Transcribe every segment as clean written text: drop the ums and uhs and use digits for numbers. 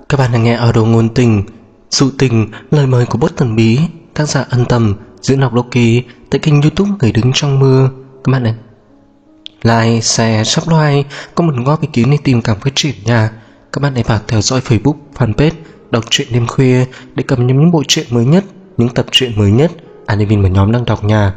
Các bạn đang nghe audio ngôn tình, dụ tình, lời mời của Bốt Thần Bí, tác giả Ân Tầm, diễn đọc Loki tại kênh YouTube Người Đứng Trong Mưa. Các bạn ơi, like, share, subscribe, có một góp ý kiến để tìm cảm phát triển nha. Các bạn hãy vào theo dõi Facebook, fanpage Đọc Truyện Đêm Khuya để cập nhật những bộ truyện mới nhất, những tập truyện mới nhất admin và nhóm đang đọc nha.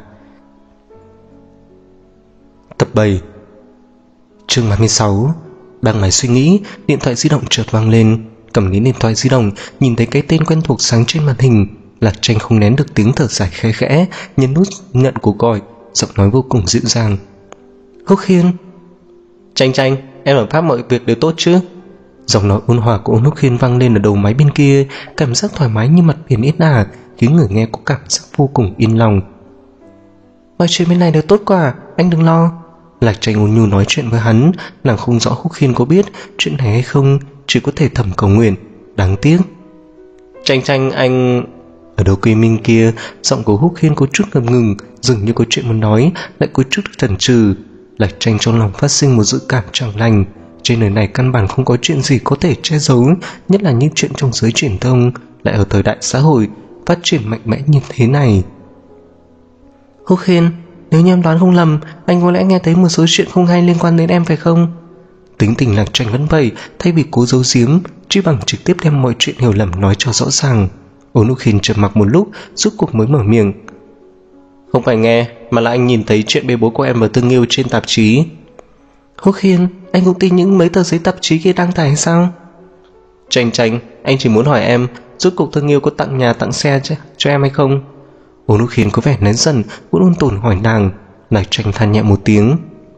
Tập 7, chương 36. Đang mải suy nghĩ, điện thoại di động chợt vang lên. Cầm đến điện thoại di động, nhìn thấy cái tên quen thuộc sáng trên màn hình. Lạc Tranh không nén được tiếng thở dài khe khẽ, nhấn nút nhận cuộc gọi, giọng nói vô cùng dịu dàng. Húc Khiên. Tranh, em ở Pháp mọi việc đều tốt chứ? Giọng nói ôn hòa của Húc Khiên vang lên ở đầu máy bên kia, cảm giác thoải mái như mặt biển ít ả, khiến người nghe có cảm giác vô cùng yên lòng. Mọi chuyện bên này đều tốt quả, anh đừng lo. Lạc Tranh ôn nhu nói chuyện với hắn. Nàng không rõ Húc Khiên có biết chuyện này hay không, chỉ có thể thầm cầu nguyện. Đáng tiếc. Tranh, anh... Ở đầu cây minh kia, giọng của Húc Khiên có chút ngập ngừng, dường như có chuyện muốn nói, lại có chút chần chừ. Lạc Tranh trong lòng phát sinh một dự cảm chẳng lành. Trên đời này căn bản không có chuyện gì có thể che giấu, nhất là những chuyện trong giới truyền thông, lại ở thời đại xã hội phát triển mạnh mẽ như thế này. Húc Khiên, nếu như em đoán không lầm, anh có lẽ nghe thấy một số chuyện không hay liên quan đến em phải không? Tính tình Lạc Tranh vẫn vậy, thay vì cố giấu giếm, chỉ bằng trực tiếp đem mọi chuyện hiểu lầm nói cho rõ ràng. Húc Khiên trầm mặc một lúc, rốt cuộc mới mở miệng. Không phải nghe, mà là anh nhìn thấy chuyện bê bối của em và Tương Yêu trên tạp chí. Húc Khiên, anh cũng tin những mấy tờ giấy tạp chí kia đăng tải hay sao? Tranh, anh chỉ muốn hỏi em, rốt cuộc Tương Yêu có tặng nhà tặng xe cho em hay không? Húc Khiên có vẻ nén dần, cũng ôn tồn hỏi nàng. Lạc Tranh than nhẹ một tiếng.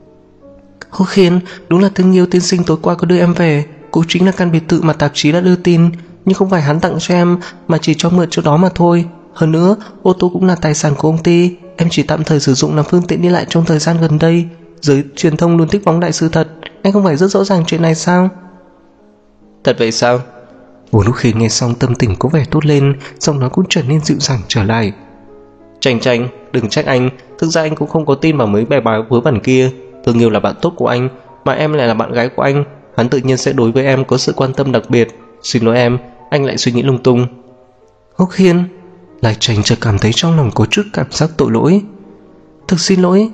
Húc Khiên, đúng là Tương Yêu tiên sinh tối qua có đưa em về, cũng chính là căn biệt thự mà tạp chí đã đưa tin, nhưng không phải hắn tặng cho em, mà chỉ cho mượn chỗ đó mà thôi. Hơn nữa, ô tô cũng là tài sản của công ty, em chỉ tạm thời sử dụng làm phương tiện đi lại trong thời gian gần đây. Giới truyền thông luôn thích phóng đại sự thật, anh không phải rất rõ ràng chuyện này sao? Thật vậy sao? Húc Khiên nghe xong tâm tình có vẻ tốt lên, giọng nói cũng trở nên dịu dàng trở lại. Tranh, đừng trách anh, thực ra anh cũng không có tin vào mấy bài báo vớ vẩn kia. Tương Yêu là bạn tốt của anh, mà em lại là bạn gái của anh, hắn tự nhiên sẽ đối với em có sự quan tâm đặc biệt. Xin lỗi em, anh lại suy nghĩ lung tung. Húc Khiên. Lạc Tranh chợt cảm thấy trong lòng có chút cảm giác tội lỗi. Thực xin lỗi,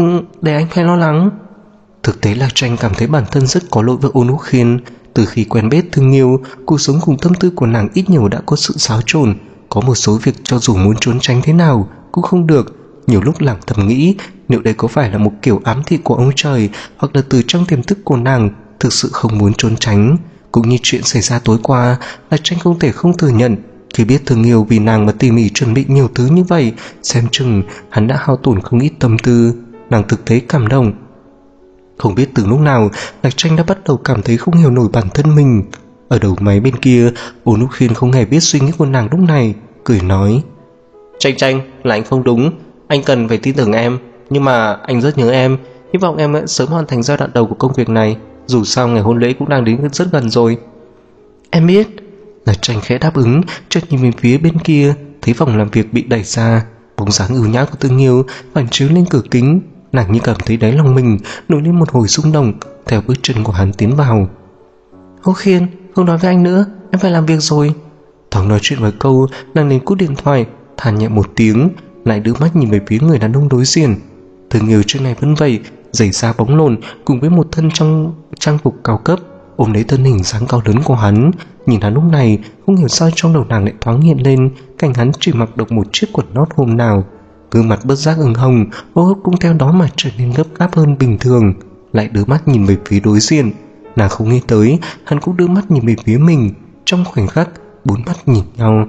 để anh phải lo lắng. Thực tế Lạc Tranh cảm thấy bản thân rất có lỗi với Húc Khiên. Từ khi quen biết Tương Yêu, cuộc sống cùng tâm tư của nàng ít nhiều đã có sự xáo trộn. Có một số việc cho dù muốn trốn tránh thế nào cũng không được. Nhiều lúc nàng thầm nghĩ, liệu đây có phải là một kiểu ám thị của ông trời, hoặc là từ trong tiềm thức của nàng thực sự không muốn trốn tránh. Cũng như chuyện xảy ra tối qua, Lạc Tranh không thể không thừa nhận, khi biết Tương Yêu vì nàng mà tỉ mỉ chuẩn bị nhiều thứ như vậy, xem chừng hắn đã hao tổn không ít tâm tư. Nàng thực tế cảm động. Không biết từ lúc nào, Lạc Tranh đã bắt đầu cảm thấy không hiểu nổi bản thân mình. Ở đầu máy bên kia, Húc Khiên không hề biết suy nghĩ của nàng lúc này, cười nói. Tranh, là anh không đúng, anh cần phải tin tưởng em, nhưng mà anh rất nhớ em, hy vọng em sẽ sớm hoàn thành giai đoạn đầu của công việc này, dù sao ngày hôn lễ cũng đang đến rất gần rồi. Em biết. Lạc Tranh khẽ đáp ứng, chợt nhìn về phía bên kia, thấy phòng làm việc bị đẩy ra, bóng dáng ưu nhã của Tương Yêu phản chiếu lên cửa kính. Nàng như cảm thấy đáy lòng mình nổi lên một hồi rung động theo bước chân của hắn tiến vào. Húc Khiên, không nói với anh nữa, em phải làm việc rồi. Thoáng nói chuyện vài câu, nàng liền cúp điện thoại, than nhẹ một tiếng, lại đưa mắt nhìn về phía người đàn ông đối diện. Tương Yêu trước này vẫn vậy, giày da bóng lộn cùng với một thân trong trang phục cao cấp, ôm lấy thân hình dáng cao lớn của hắn. Nhìn hắn lúc này, không hiểu sao trong đầu nàng lại thoáng hiện lên cảnh hắn chỉ mặc được một chiếc quần lót hôm nào. Gương mặt bất giác ửng hồng, hô hấp cũng theo đó mà trở nên gấp gáp hơn bình thường. Lại đưa mắt nhìn về phía đối diện, nàng không nghĩ tới hắn cũng đưa mắt nhìn về phía mình. Trong khoảnh khắc, bốn mắt nhìn nhau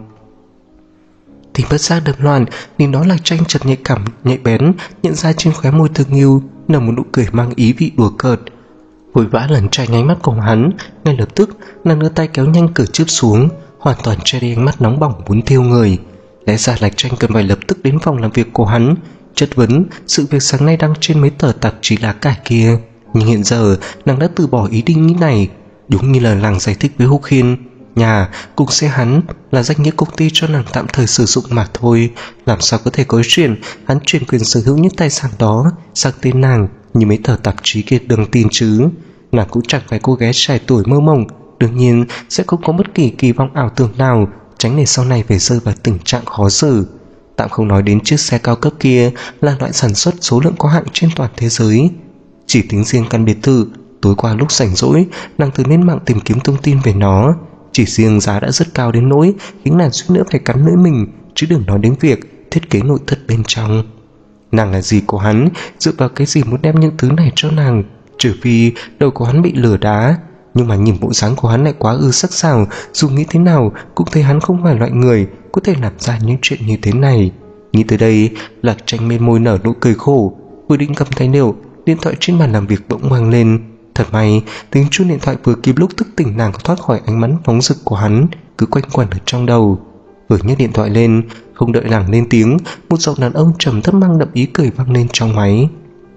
thì bất giác đập loạn, nên đó Lạc Tranh chợt nhạy bén nhận ra trên khóe môi Tương Yêu là một nụ cười mang ý vị đùa cợt. Vội vã lẩn tránh ánh mắt của hắn, ngay lập tức nàng đưa tay kéo nhanh cửa chớp xuống, hoàn toàn che đi ánh mắt nóng bỏng muốn thiêu người. Lẽ ra Lạc Tranh cần phải lập tức đến phòng làm việc của hắn, chất vấn sự việc sáng nay đăng trên mấy tờ tạp chí lá cải kia. Nhưng hiện giờ nàng đã từ bỏ ý định nghĩ này. Đúng như là nàng giải thích với Húc Khiên, nhà cùng xe hắn là danh nghĩa công ty cho nàng tạm thời sử dụng mà thôi, làm sao có thể có chuyện hắn chuyển quyền sở hữu những tài sản đó sang tên nàng như mấy tờ tạp chí kia đăng tin chứ. Nàng cũng chẳng phải cô gái trẻ tuổi mơ mộng đương nhiên sẽ không có bất kỳ kỳ vọng ảo tưởng nào, tránh để sau này phải rơi vào tình trạng khó xử. Tạm không nói đến chiếc xe cao cấp kia là loại sản xuất số lượng có hạn trên toàn thế giới. Chỉ tính riêng căn biệt thự, tối qua lúc rảnh rỗi, nàng thường lên mạng tìm kiếm thông tin về nó. Chỉ riêng giá đã rất cao đến nỗi khiến nàng suýt nữa phải cắn lưỡi mình, chứ đừng nói đến việc thiết kế nội thất bên trong. Nàng là gì của hắn, dựa vào cái gì muốn đem những thứ này cho nàng, trừ phi đầu của hắn bị lửa đá. Nhưng mà nhìn bộ dáng của hắn lại quá sắc sảo, dù nghĩ thế nào cũng thấy hắn không phải loại người có thể làm ra những chuyện như thế này. Nghĩ tới đây, Lạc Tranh bên môi nở nụ cười khổ, vừa định cầm tài liệu, điện thoại trên bàn làm việc bỗng vang lên. Thật may, tiếng chuông điện thoại vừa kịp lúc thức tỉnh nàng thoát khỏi ánh mắt phóng rực của hắn, cứ quanh quẩn ở trong đầu. Vừa nhấc điện thoại lên, không đợi nàng lên tiếng, một giọng đàn ông trầm thấp mang đậm ý cười vang lên trong máy.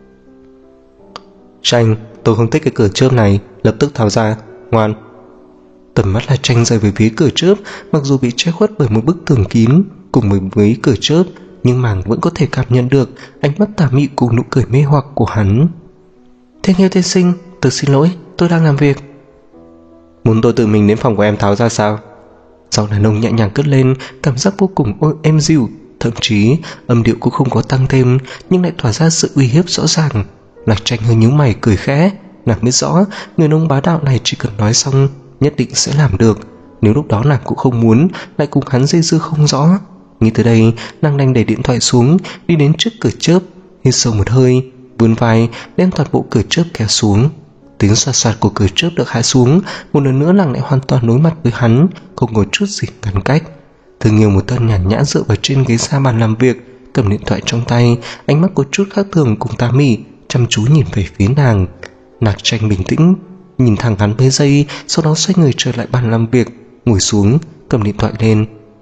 Tranh, tôi không thích cái cửa chớp này, lập tức tháo ra, ngoan. Tầm mắt Lạc Tranh rơi về phía cửa chớp, mặc dù bị che khuất bởi một bức tường kín cùng với cửa chớp, nhưng nàng vẫn có thể cảm nhận được ánh mắt tà mị cùng nụ cười mê hoặc của hắn. Thế Nghiêu tiên sinh, tôi xin lỗi, tôi đang làm việc. Muốn tôi tự mình đến phòng của em tháo ra sao? Giọng đàn ông nhẹ nhàng cất lên, cảm giác vô cùng êm dịu, thậm chí âm điệu cũng không có tăng thêm, nhưng lại tỏa ra sự uy hiếp rõ ràng. Lạc Tranh hơi nhíu mày cười khẽ, nàng biết rõ người đàn ông bá đạo này chỉ cần nói xong nhất định sẽ làm được. Nếu lúc đó nàng cũng không muốn lại cùng hắn dây dưa không rõ. Nghĩ tới đây, nàng đành để điện thoại xuống, đi đến trước cửa chớp, hít sâu một hơi, vươn vai đem toàn bộ cửa chớp kéo xuống. Tiếng xoạt xoạt của cửa chớp được hạ xuống, một lần nữa nàng lại hoàn toàn đối mặt với hắn, không có chút gì ngăn cách. Thường Nghiêu một thân nhàn nhã dựa vào trên ghế xa bàn làm việc, cầm điện thoại trong tay, ánh mắt có chút khác thường cùng tà mị, chăm chú nhìn về phía nàng. Lạc Tranh bình tĩnh nhìn thẳng hắn mấy giây, sau đó xoay người trở lại bàn làm việc, ngồi xuống, cầm điện thoại lên.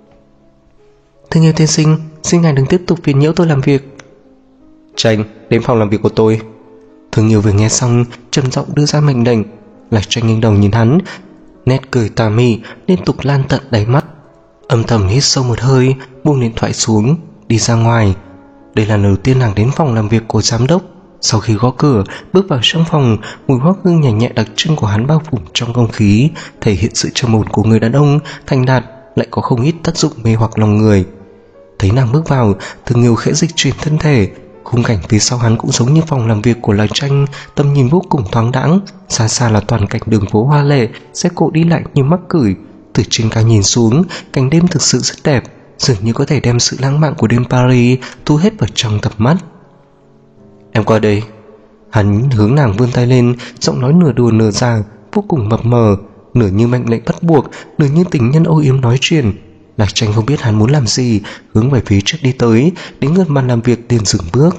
Thường Nghiêu tiên sinh, xin ngài đừng tiếp tục phiền nhiễu tôi làm việc. Tranh, đến phòng làm việc của tôi. Thường Nghiêu vừa nghe xong, trầm giọng đưa ra mệnh lệnh. Lạc Tranh nghiêng đầu nhìn hắn, nét cười tà mị liên tục lan tận đáy mắt. Âm thầm hít sâu một hơi, buông điện thoại xuống, đi ra ngoài. Đây là lần đầu tiên nàng đến phòng làm việc của giám đốc. Sau khi gõ cửa, bước vào trong phòng, mùi hoa hương nhẹ nhẹ đặc trưng của hắn bao phủ trong không khí, thể hiện sự trầm ổn của người đàn ông thành đạt, lại có không ít tác dụng mê hoặc lòng người. Thấy nàng bước vào, Thường Nghiêu khẽ dịch chuyển thân thể. Khung cảnh phía sau hắn cũng giống như phòng làm việc của Lạc Tranh, tầm nhìn vô cùng thoáng đãng, xa xa là toàn cảnh đường phố hoa lệ, xe cộ đi lại như mắc cửi. Từ trên cao nhìn xuống, cảnh đêm thực sự rất đẹp, dường như có thể đem sự lãng mạn của đêm Paris thu hết vào trong tầm mắt. Em qua đây. Hắn hướng nàng vươn tay lên, giọng nói nửa đùa nửa giả, vô cùng mập mờ, nửa như mệnh lệnh bắt buộc, nửa như tình nhân âu yếm nói chuyện. Lạc Tranh không biết hắn muốn làm gì, hướng về phía trước đi tới, đến gần bàn làm việc liền dừng bước.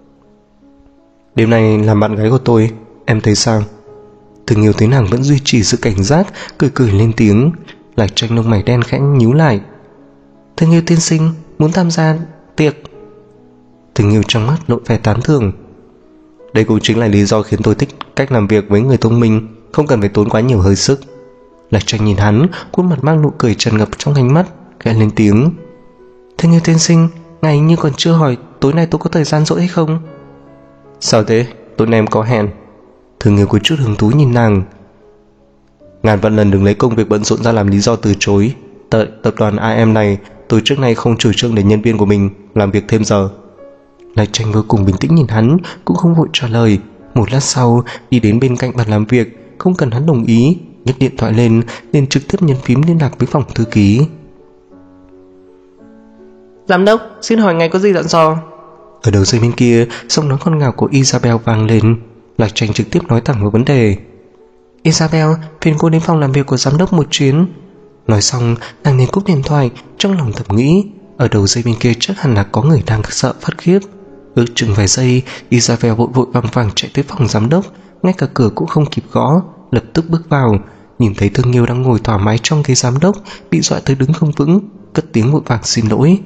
Đêm nay làm bạn gái của tôi, em thấy sao? Thường Nghiêu thấy nàng vẫn duy trì sự cảnh giác, cười cười lên tiếng. Lạc Tranh lông mày đen khẽ nhíu lại. Thường Nghiêu tiên sinh muốn tham gia tiệc. Thường Nghiêu trong mắt lộ vẻ tán thưởng. Đây cũng chính là lý do khiến tôi thích cách làm việc với người thông minh, không cần phải tốn quá nhiều hơi sức. Lạc Tranh nhìn hắn, khuôn mặt mang nụ cười tràn ngập trong ánh mắt, khẽ lên tiếng. Thường Nghiêu tiên sinh, ngài như còn chưa hỏi tối nay tôi có thời gian rỗi hay không? Sao thế? Tối nay em có hẹn. Thường Nghiêu có chút hứng thú nhìn nàng. Ngàn vạn lần đừng lấy công việc bận rộn ra làm lý do từ chối. Tập đoàn AM này tôi trước nay không chủ trương để nhân viên của mình làm việc thêm giờ. Lạc Tranh vô cùng bình tĩnh nhìn hắn, cũng không vội trả lời. Một lát sau đi đến bên cạnh bàn làm việc, không cần hắn đồng ý, nhấc điện thoại lên liền trực tiếp nhấn phím liên lạc với phòng thư ký. Giám đốc, xin hỏi ngài có gì dặn dò? Ở đầu dây bên kia, giọng nói con ngào của Isabel vang lên. Lạc Tranh trực tiếp nói thẳng vào vấn đề. Isabel, phiền cô đến phòng làm việc của giám đốc một chuyến. Nói xong, nàng liền cúp điện thoại, trong lòng thầm nghĩ, ở đầu dây bên kia chắc hẳn là có người đang sợ phát khiếp. Ước chừng vài giây, Isabel vội vội vàng vàng chạy tới phòng giám đốc, ngay cả cửa cũng không kịp gõ, lập tức bước vào, nhìn thấy Thường Nghiêu đang ngồi thoải mái trong ghế giám đốc, bị dọa tới đứng không vững, cất tiếng vội vàng xin lỗi.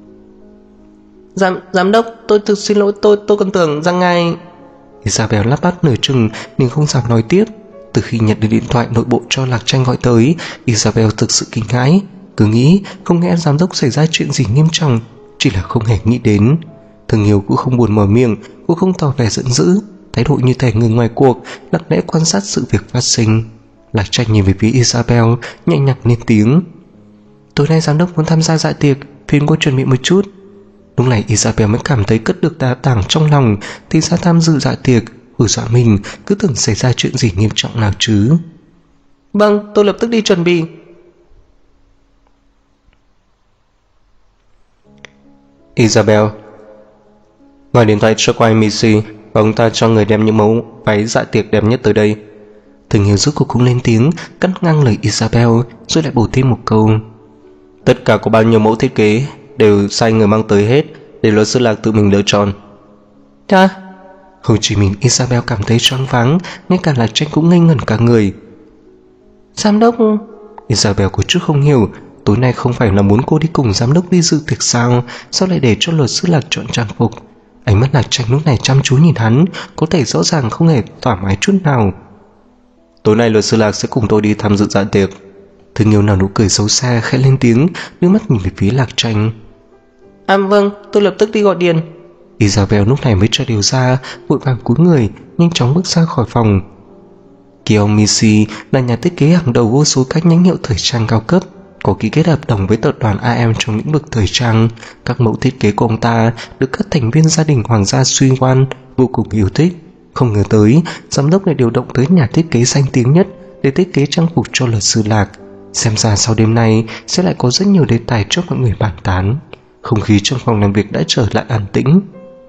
Giám đốc, tôi thực xin lỗi, tôi còn tưởng rằng ngài... Isabel lắp bắp nửa chừng nhưng không dám nói tiếp. Từ khi nhận được điện thoại nội bộ cho Lạc Tranh gọi tới, Isabel thực sự kinh hãi, cứ nghĩ không nghe giám đốc xảy ra chuyện gì nghiêm trọng, chỉ là không hề nghĩ đến. Thường Nghiêu cũng không buồn mở miệng, cũng không tỏ vẻ giận dữ, thái độ như thể người ngoài cuộc lặng lẽ quan sát sự việc phát sinh. Lạc Tranh nhìn về phía Isabel, nhẹ nhàng lên tiếng: tối nay giám đốc muốn tham gia dạ tiệc, phiền cô chuẩn bị một chút. Lúc này Isabel mới cảm thấy cất được đá tảng trong lòng, thì ra tham dự dạ tiệc hù dọa mình, cứ tưởng xảy ra chuyện gì nghiêm trọng nào chứ. Vâng, tôi lập tức đi chuẩn bị. Isabel gọi điện thoại cho cô Missy và ông ta cho người đem những mẫu váy dạ tiệc đẹp nhất tới đây. Thường Hiếu rốt cuộc cũng lên tiếng, cắt ngang lời Isabel, rồi lại bổ thêm một câu: tất cả có bao nhiêu mẫu thiết kế đều sai người mang tới hết, để luật sư Lạc tự mình lựa chọn. Không chỉ mình Isabel cảm thấy choáng váng, ngay cả Lạc Tranh cũng ngây ngẩn cả người. Giám đốc... Isabel có chút không hiểu, tối nay không phải là muốn cô đi cùng giám đốc đi dự tiệc sao lại để cho luật sư Lạc chọn trang phục. Ánh mắt Lạc Tranh lúc này chăm chú nhìn hắn, có thể rõ ràng không hề thoải mái chút nào. Tối nay luật sư Lạc sẽ cùng tôi đi tham dự dạ tiệc. Thương Yêu nở nụ cười xấu xa, khẽ lên tiếng, nước mắt nhìn về phía Lạc Tranh. Vâng, tôi lập tức đi gọi điện. Isabel lúc này mới cho điều ra, vội vàng cúi người, nhanh chóng bước ra khỏi phòng. Kiyomi Missy là nhà thiết kế hàng đầu vô số các nhãn hiệu thời trang cao cấp, có ký kết hợp đồng với tập đoàn AM trong lĩnh vực thời trang. Các mẫu thiết kế của ông ta được các thành viên gia đình hoàng gia Suy Quan vô cùng yêu thích. Không ngờ tới, giám đốc lại điều động tới nhà thiết kế danh tiếng nhất để thiết kế trang phục cho luật sư Lạc. Xem ra sau đêm nay sẽ lại có rất nhiều đề tài cho mọi người bàn tán. Không khí trong phòng làm việc đã trở lại an tĩnh.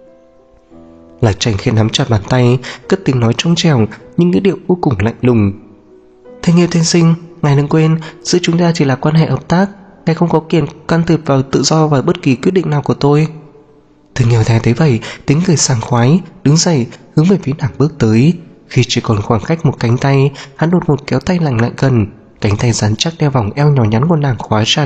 Lạc Tranh khẽ nắm chặt bàn tay, cất tiếng nói trong trẻo nhưng ngữ điệu vô cùng lạnh lùng. Thương Yêu tiên sinh, ngài đừng quên, giữa chúng ta chỉ là quan hệ hợp tác, ngài không có quyền can thiệp vào tự do và bất kỳ quyết định nào của tôi. Thương Yêu thấy vậy, tính cười sảng khoái, đứng dậy hướng về phía nàng bước tới. Khi chỉ còn khoảng cách một cánh tay, hắn đột ngột kéo tay nàng lại gần, cánh tay rắn chắc đeo vòng eo nhỏ nhắn của nàng khóa chặt.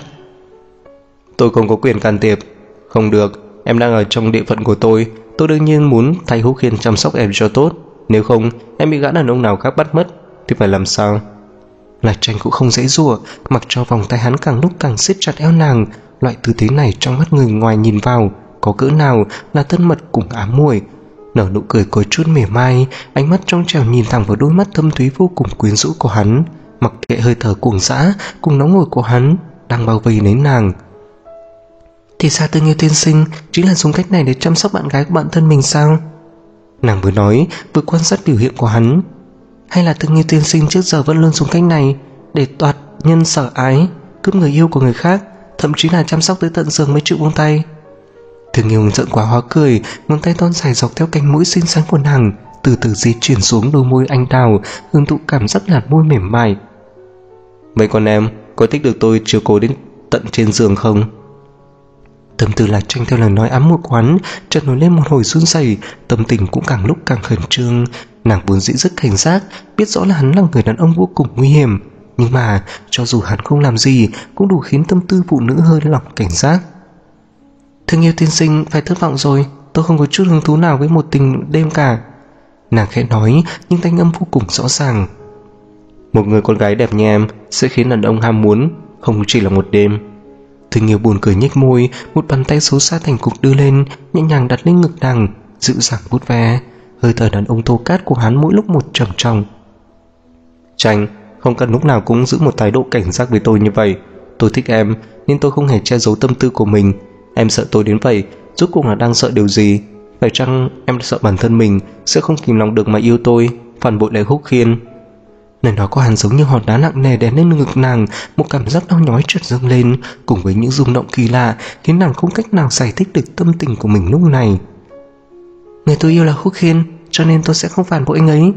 Tôi không có quyền can thiệp. Không được, em đang ở trong địa phận của tôi đương nhiên muốn thay Húc Khiên chăm sóc em cho tốt. Nếu không, em bị gã đàn ông nào khác bắt mất thì phải làm sao? Lạc Tranh cũng không dễ dùa, mặc cho vòng tay hắn càng lúc càng siết chặt eo nàng. Loại tư thế này trong mắt người ngoài nhìn vào có cỡ nào là thân mật cùng ám muội. Nở nụ cười có chút mỉa mai, ánh mắt trong trẻo nhìn thẳng vào đôi mắt thâm thúy vô cùng quyến rũ của hắn, mặc kệ hơi thở cuồng dã cùng nóng hổi của hắn đang bao vây lấy nàng. Thì ra Thương Yêu tiên sinh chính là dùng cách này để chăm sóc bạn gái của bạn thân mình sao? Nàng vừa nói vừa quan sát biểu hiện của hắn. Hay là Thương Yêu tiên sinh trước giờ vẫn luôn dùng cách này để đoạt nhân sở ái, cướp người yêu của người khác, thậm chí là chăm sóc tới tận giường mới chịu buông tay? Thương Yêu giận quá hóa cười, ngón tay thon dài dọc theo cánh mũi xinh xắn của nàng, từ từ di chuyển xuống đôi môi anh đào, hưởng thụ cảm giác làn môi mềm mại. Vậy còn em có thích được tôi chiều cố đến tận trên giường không? Tâm tư Lạc Tranh theo lời nói ám muội của hắn chợt nổi lên một hồi run rẩy, tâm tình cũng càng lúc càng khẩn trương. Nàng vốn dĩ rất cảnh giác, biết rõ là hắn là người đàn ông vô cùng nguy hiểm, nhưng mà cho dù hắn không làm gì cũng đủ khiến tâm tư phụ nữ hơi lỏng cảnh giác. Thương Yêu tiên sinh phải thất vọng rồi, tôi không có chút hứng thú nào với một tình đêm cả. Nàng khẽ nói nhưng thanh âm vô cùng rõ ràng. Một người con gái đẹp như em sẽ khiến đàn ông ham muốn, không chỉ là một đêm. Thương Yêu buồn cười nhếch môi, một bàn tay xấu xa thành cục đưa lên, nhẹ nhàng đặt lên ngực nàng, dịu dàng vuốt ve. Hơi thở đàn ông thô cát của hắn mỗi lúc một trầm trọng. Tranh, không cần lúc nào cũng giữ một thái độ cảnh giác với tôi như vậy. Tôi thích em nên tôi không hề che giấu tâm tư của mình. Em sợ tôi đến vậy, rốt cuộc là đang sợ điều gì? Phải chăng em sợ bản thân mình sẽ không kìm lòng được mà yêu tôi, phản bội lại Húc Khiên? Lời nói của hắn giống như hòn đá nặng nề đè lên ngực nàng, một cảm giác đau nhói chợt dâng lên, cùng với những rung động kỳ lạ khiến nàng không cách nào giải thích được tâm tình của mình lúc này. Người tôi yêu là Húc Khiên, cho nên tôi sẽ không phản bội anh ấy.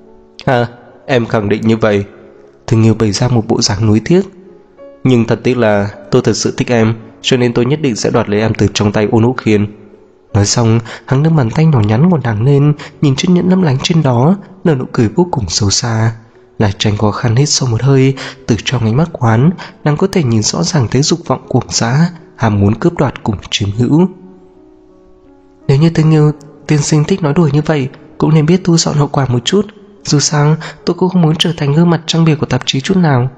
Em khẳng định như vậy? Thương Yêu bày ra một bộ dáng nuối tiếc. Nhưng thật tiếc là tôi thật sự thích em, cho nên tôi nhất định sẽ đoạt lấy em từ trong tay Ôn Húc Khiên. Nói xong, hắn nâng bàn tay nhỏ nhắn của nàng lên, nhìn chiếc nhẫn lấp lánh trên đó, nở nụ cười vô cùng xấu xa. Lạc Tranh khó khăn hít sâu một hơi, từ trong ánh mắt của hắn, nàng có thể nhìn rõ ràng thấy dục vọng cuồng dã, ham muốn cướp đoạt cùng chiếm hữu. Nếu như Thương Yêu tiên sinh thích nói đùa như vậy, cũng nên biết thu dọn hậu quả một chút. Dù sao, tôi cũng không muốn trở thành gương mặt trang bìa của tạp chí chút nào.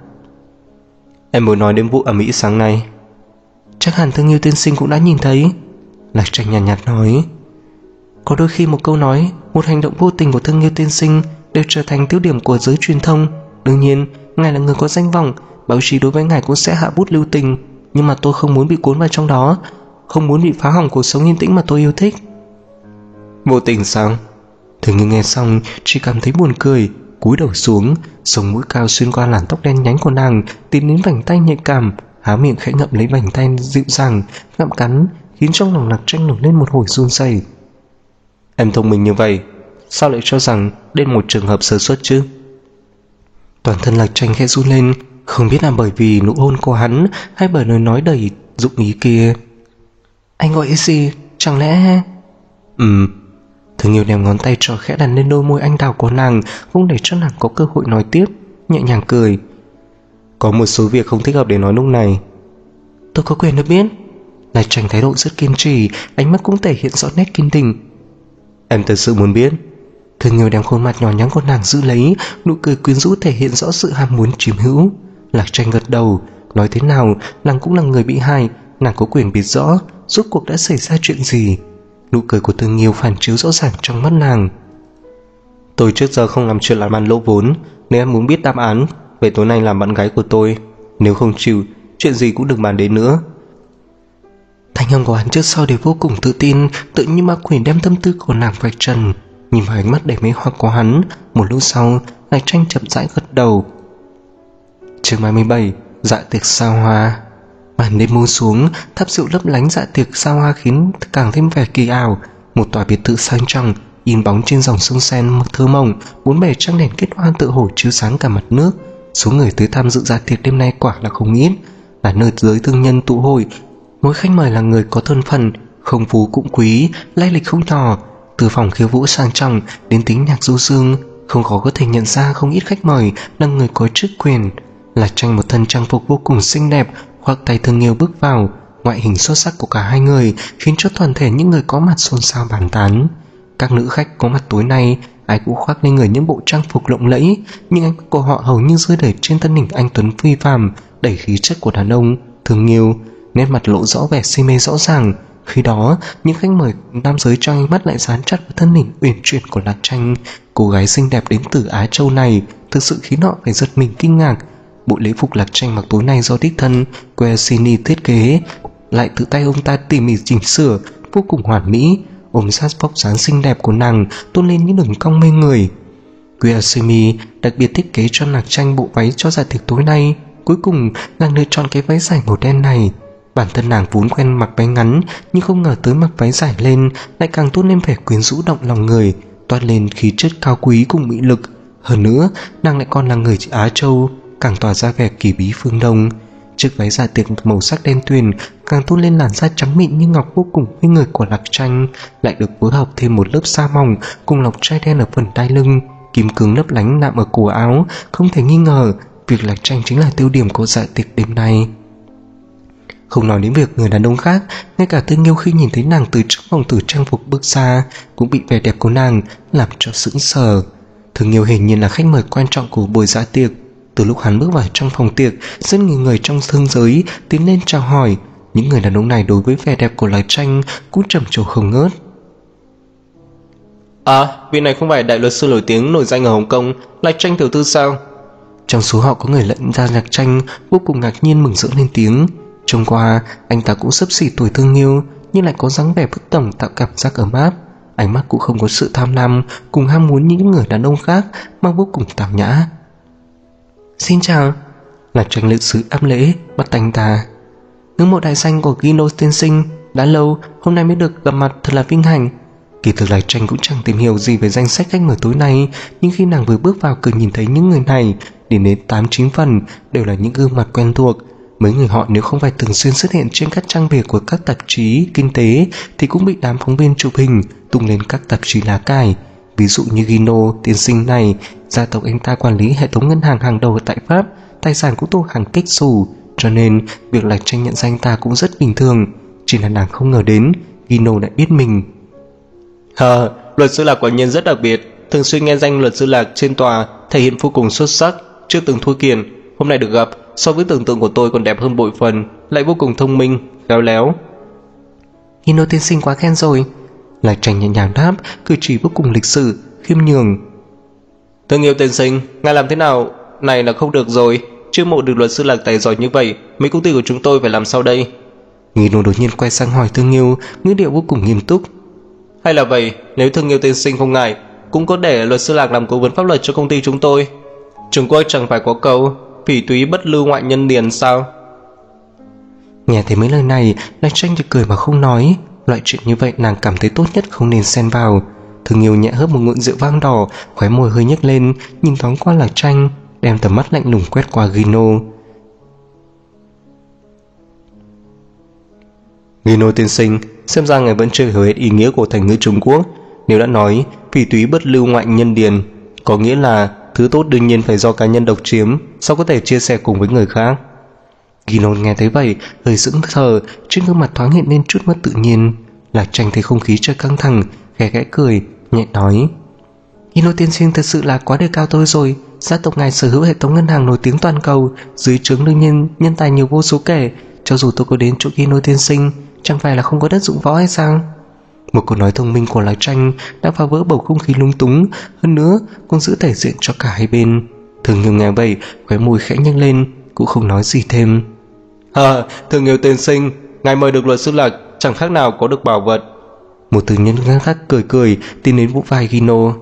Em muốn nói đến vụ ầm ĩ sáng nay. Chắc hẳn Thương Yêu tiên sinh cũng đã nhìn thấy. Lạc Tranh nhàn nhạt nói. Có đôi khi một câu nói, một hành động vô tình của Thương Yêu tiên sinh đều trở thành tiêu điểm của giới truyền thông. Đương nhiên, ngài là người có danh vọng, báo chí đối với ngài cũng sẽ hạ bút lưu tình, nhưng mà tôi không muốn bị cuốn vào trong đó, không muốn bị phá hỏng cuộc sống yên tĩnh mà tôi yêu thích. Vô tình sao? Thường Như nghe xong chỉ cảm thấy buồn cười, cúi đầu xuống, sống mũi cao xuyên qua làn tóc đen nhánh của nàng, tiến đến vành tay nhạy cảm, há miệng khẽ ngậm lấy vành tay dịu dàng, ngậm cắn, khiến trong lòng Lạc Tranh nổi lên một hồi run rẩy. Em thông minh như vậy, sao lại cho rằng đây là một trường hợp sơ suất chứ? Toàn thân Lạc Tranh khẽ run lên, không biết là bởi vì nụ hôn của hắn hay bởi lời nói đầy dụng ý kia. Anh gọi gì? Chẳng lẽ... Thường Nhiều đem ngón tay trỏ khẽ đặt lên đôi môi anh đào của nàng, không để cho nàng có cơ hội nói tiếp, nhẹ nhàng cười. Có một số việc không thích hợp để nói lúc này. Tôi có quyền được biết. Lạc Tranh thái độ rất kiên trì, ánh mắt cũng thể hiện rõ nét kiên định. Em thật sự muốn biết. Thường Nhiều đem khuôn mặt nhỏ nhắn của nàng giữ lấy, nụ cười quyến rũ thể hiện rõ sự ham muốn chiếm hữu. Lạc Tranh gật đầu, nói thế nào nàng cũng là người bị hại, nàng có quyền biết rõ rốt cuộc đã xảy ra chuyện gì. Nụ cười của Thường Nhiều phản chiếu rõ ràng trong mắt nàng. Tôi trước giờ không làm chuyện làm ăn lỗ vốn, nếu em muốn biết đáp án về tối nay làm bạn gái của tôi, nếu không chịu, chuyện gì cũng đừng bàn đến nữa. Thanh âm của hắn trước sau đều vô cùng tự tin, tự như ma quỷ đem tâm tư của nàng vạch trần. Nhìn vào ánh mắt đầy mê hoặc của hắn, một lúc sau Lạc Tranh chậm rãi gật đầu. Chương 37, dạ tiệc xa hoa. Màn đêm buông xuống, tháp rượu lấp lánh, dạ tiệc xa hoa khiến càng thêm vẻ kỳ ảo. Một tòa biệt thự sang trọng in bóng trên dòng sông Sen thơ mộng, bốn bề trăng đèn kết hoa tựa hồ chiếu sáng cả mặt nước. Số người tới tham dự dạ tiệc đêm nay quả là không ít, là nơi giới thương nhân tụ hội. Mỗi khách mời là người có thân phận, không phú cũng quý, lai lịch không nhỏ. Từ phòng khiêu vũ sang trọng đến tính nhạc du dương, không khó có thể nhận ra không ít khách mời là người có chức quyền. Lạc Tranh một thân trang phục vô cùng xinh đẹp, khoác tay Thường Nhiều bước vào. Ngoại hình xuất sắc của cả hai người khiến cho toàn thể những người có mặt xôn xao bàn tán. Các nữ khách có mặt tối nay ai cũng khoác lên người những bộ trang phục lộng lẫy, nhưng ánh mắt của họ hầu như rơi đầy trên thân hình anh tuấn phi phàm, đầy khí chất của đàn ông. Thường Nhiều nét mặt lộ rõ vẻ si mê rõ ràng. Khi đó những khách mời nam giới trong ánh mắt lại dán chặt vào thân hình uyển chuyển của Lạc Tranh. Cô gái xinh đẹp đến từ Á Châu này thực sự khiến họ phải giật mình kinh ngạc. Bộ lễ phục Lạc Tranh mặc tối nay do đích thân Quercini thiết kế, lại tự tay ông ta tỉ mỉ chỉnh sửa, vô cùng hoàn mỹ, ôm sát vóc dáng xinh đẹp của nàng tôn lên những đường cong mê người. Quercini đặc biệt thiết kế cho Lạc Tranh bộ váy cho dạ tiệc tối nay. Cuối cùng nàng lựa chọn cái váy dài màu đen này. Bản thân nàng vốn quen mặc váy ngắn, nhưng không ngờ tới mặc váy dài lên lại càng tôn lên vẻ quyến rũ động lòng người, toát lên khí chất cao quý cùng mỹ lực. Hơn nữa nàng lại còn là người Á Châu, càng tỏa ra vẻ kỳ bí phương Đông. Chiếc váy dạ tiệc màu sắc đen tuyền càng tôn lên làn da trắng mịn như ngọc vô cùng mê người của Lạc Tranh, lại được phối hợp thêm một lớp sa mỏng cùng lọc trai đen ở phần đai lưng, kim cương lấp lánh nạm ở cổ áo. Không thể nghi ngờ việc Lạc Tranh chính là tiêu điểm của dạ tiệc đêm nay. Không nói đến việc người đàn ông khác, ngay cả Tương Nghiêu khi nhìn thấy nàng từ trong phòng thử trang phục bước ra cũng bị vẻ đẹp của nàng làm cho sững sờ. Tương Nghiêu hiển nhiên là khách mời quan trọng của buổi dạ tiệc. Từ lúc hắn bước vào trong phòng tiệc, rất nhiều người trong thương giới tiến lên chào hỏi. Những người đàn ông này đối với vẻ đẹp của Lạc Tranh cũng trầm trồ không ngớt. Vị này không phải đại luật sư nổi tiếng nổi danh ở Hồng Kông, Lạc Tranh tiểu thư sao? Trong số họ có người nhận ra Lạc Tranh, vô cùng ngạc nhiên mừng rỡ lên tiếng. Trông qua anh ta cũng xấp xỉ tuổi Tương Nghiêu, nhưng lại có dáng vẻ bất tầm tạo cảm giác ấm áp. Ánh mắt cũng không có sự tham lam cùng ham muốn như những người đàn ông khác, mà vô cùng tào nhã. Xin chào. Lạc Tranh lịch sự áp lễ bắt anh ta. Ngưỡng mộ đại danh của Gino tiên sinh, đã lâu hôm nay mới được gặp mặt, thật là vinh hạnh. Kỳ thực Lạc Tranh cũng chẳng tìm hiểu gì về danh sách khách mời tối nay, nhưng khi nàng vừa bước vào cửa nhìn thấy những người này, đến 8-9 phần đều là những gương mặt quen thuộc. Mấy người họ nếu không phải thường xuyên xuất hiện trên các trang bìa của các tạp chí kinh tế thì cũng bị đám phóng viên chụp hình tung lên các tạp chí lá cải. Ví dụ như Gino tiên sinh này, gia tộc anh ta quản lý hệ thống ngân hàng hàng đầu tại Pháp, tài sản cũng thuộc hàng kích xù, cho nên việc Lạc Tranh nhận ra anh ta cũng rất bình thường. Chỉ là nàng không ngờ đến Gino đã biết mình. Luật sư Lạc quả nhiên rất đặc biệt, thường xuyên nghe danh luật sư Lạc trên tòa, thể hiện vô cùng xuất sắc, chưa từng thua kiền. Hôm nay được gặp, so với tưởng tượng của tôi còn đẹp hơn bội phần, lại vô cùng thông minh, khéo léo. Gino tiên sinh quá khen rồi. Lạc Tranh nhẹ nhàng đáp, cử chỉ vô cùng lịch sự, khiêm nhường. Thương yêu tiên sinh, ngài làm thế nào này là không được rồi. Chiêu mộ được luật sư Lạc tài giỏi như vậy, mấy công ty của chúng tôi phải làm sao đây? Gino đột nhiên quay sang hỏi Thương Nghiêu, ngữ điệu vô cùng nghiêm túc. Hay là vậy, nếu Thương Nghiêu tiên sinh không ngại, cũng có để luật sư Lạc làm cố vấn pháp luật cho công ty chúng tôi. Trung Quốc chẳng phải có câu phỉ thúy bất lưu ngoại nhân điền sao? Nghe thấy mấy lời này, Lạc Tranh thì cười mà không nói. Loại chuyện như vậy nàng cảm thấy tốt nhất không nên xen vào. Thương Nghiêu nhẹ hớp một ngụm rượu vang đỏ, khóe môi hơi nhếch lên, nhìn thoáng qua Lạc Tranh, đem tầm mắt lạnh lùng quét qua Gino. Gino tiên sinh, xem ra ngài vẫn chưa hiểu hết ý nghĩa của thành ngữ Trung Quốc. Nếu đã nói phỉ thúy bất lưu ngoại nhân điền, có nghĩa là thứ tốt đương nhiên phải do cá nhân độc chiếm, sao có thể chia sẻ cùng với người khác. Gino nghe thấy vậy, hơi sững sờ, trên gương mặt thoáng hiện lên chút mất tự nhiên. Lạc Tranh thấy không khí trời căng thẳng, khẽ khẽ cười, nhẹ nói: Gino tiên sinh thật sự là quá đề cao tôi rồi. Gia tộc ngài sở hữu hệ thống ngân hàng nổi tiếng toàn cầu, dưới trướng đương nhiên nhân tài nhiều vô số kể. Cho dù tôi có đến chỗ Gino tiên sinh, chẳng phải là không có đất dụng võ hay sao? Một câu nói thông minh của Lạc Tranh đã phá vỡ bầu không khí lung túng, hơn nữa còn giữ thể diện cho cả hai bên. Thương Nghiêu nghe vậy, khóe môi khẽ nhếch lên, cũng không nói gì thêm. Thương Nghiêu tiên sinh, ngài mời được luật sư Lạc chẳng khác nào có được bảo vật. Một tư nhân khác cười cười tiến đến vỗ vai Gino.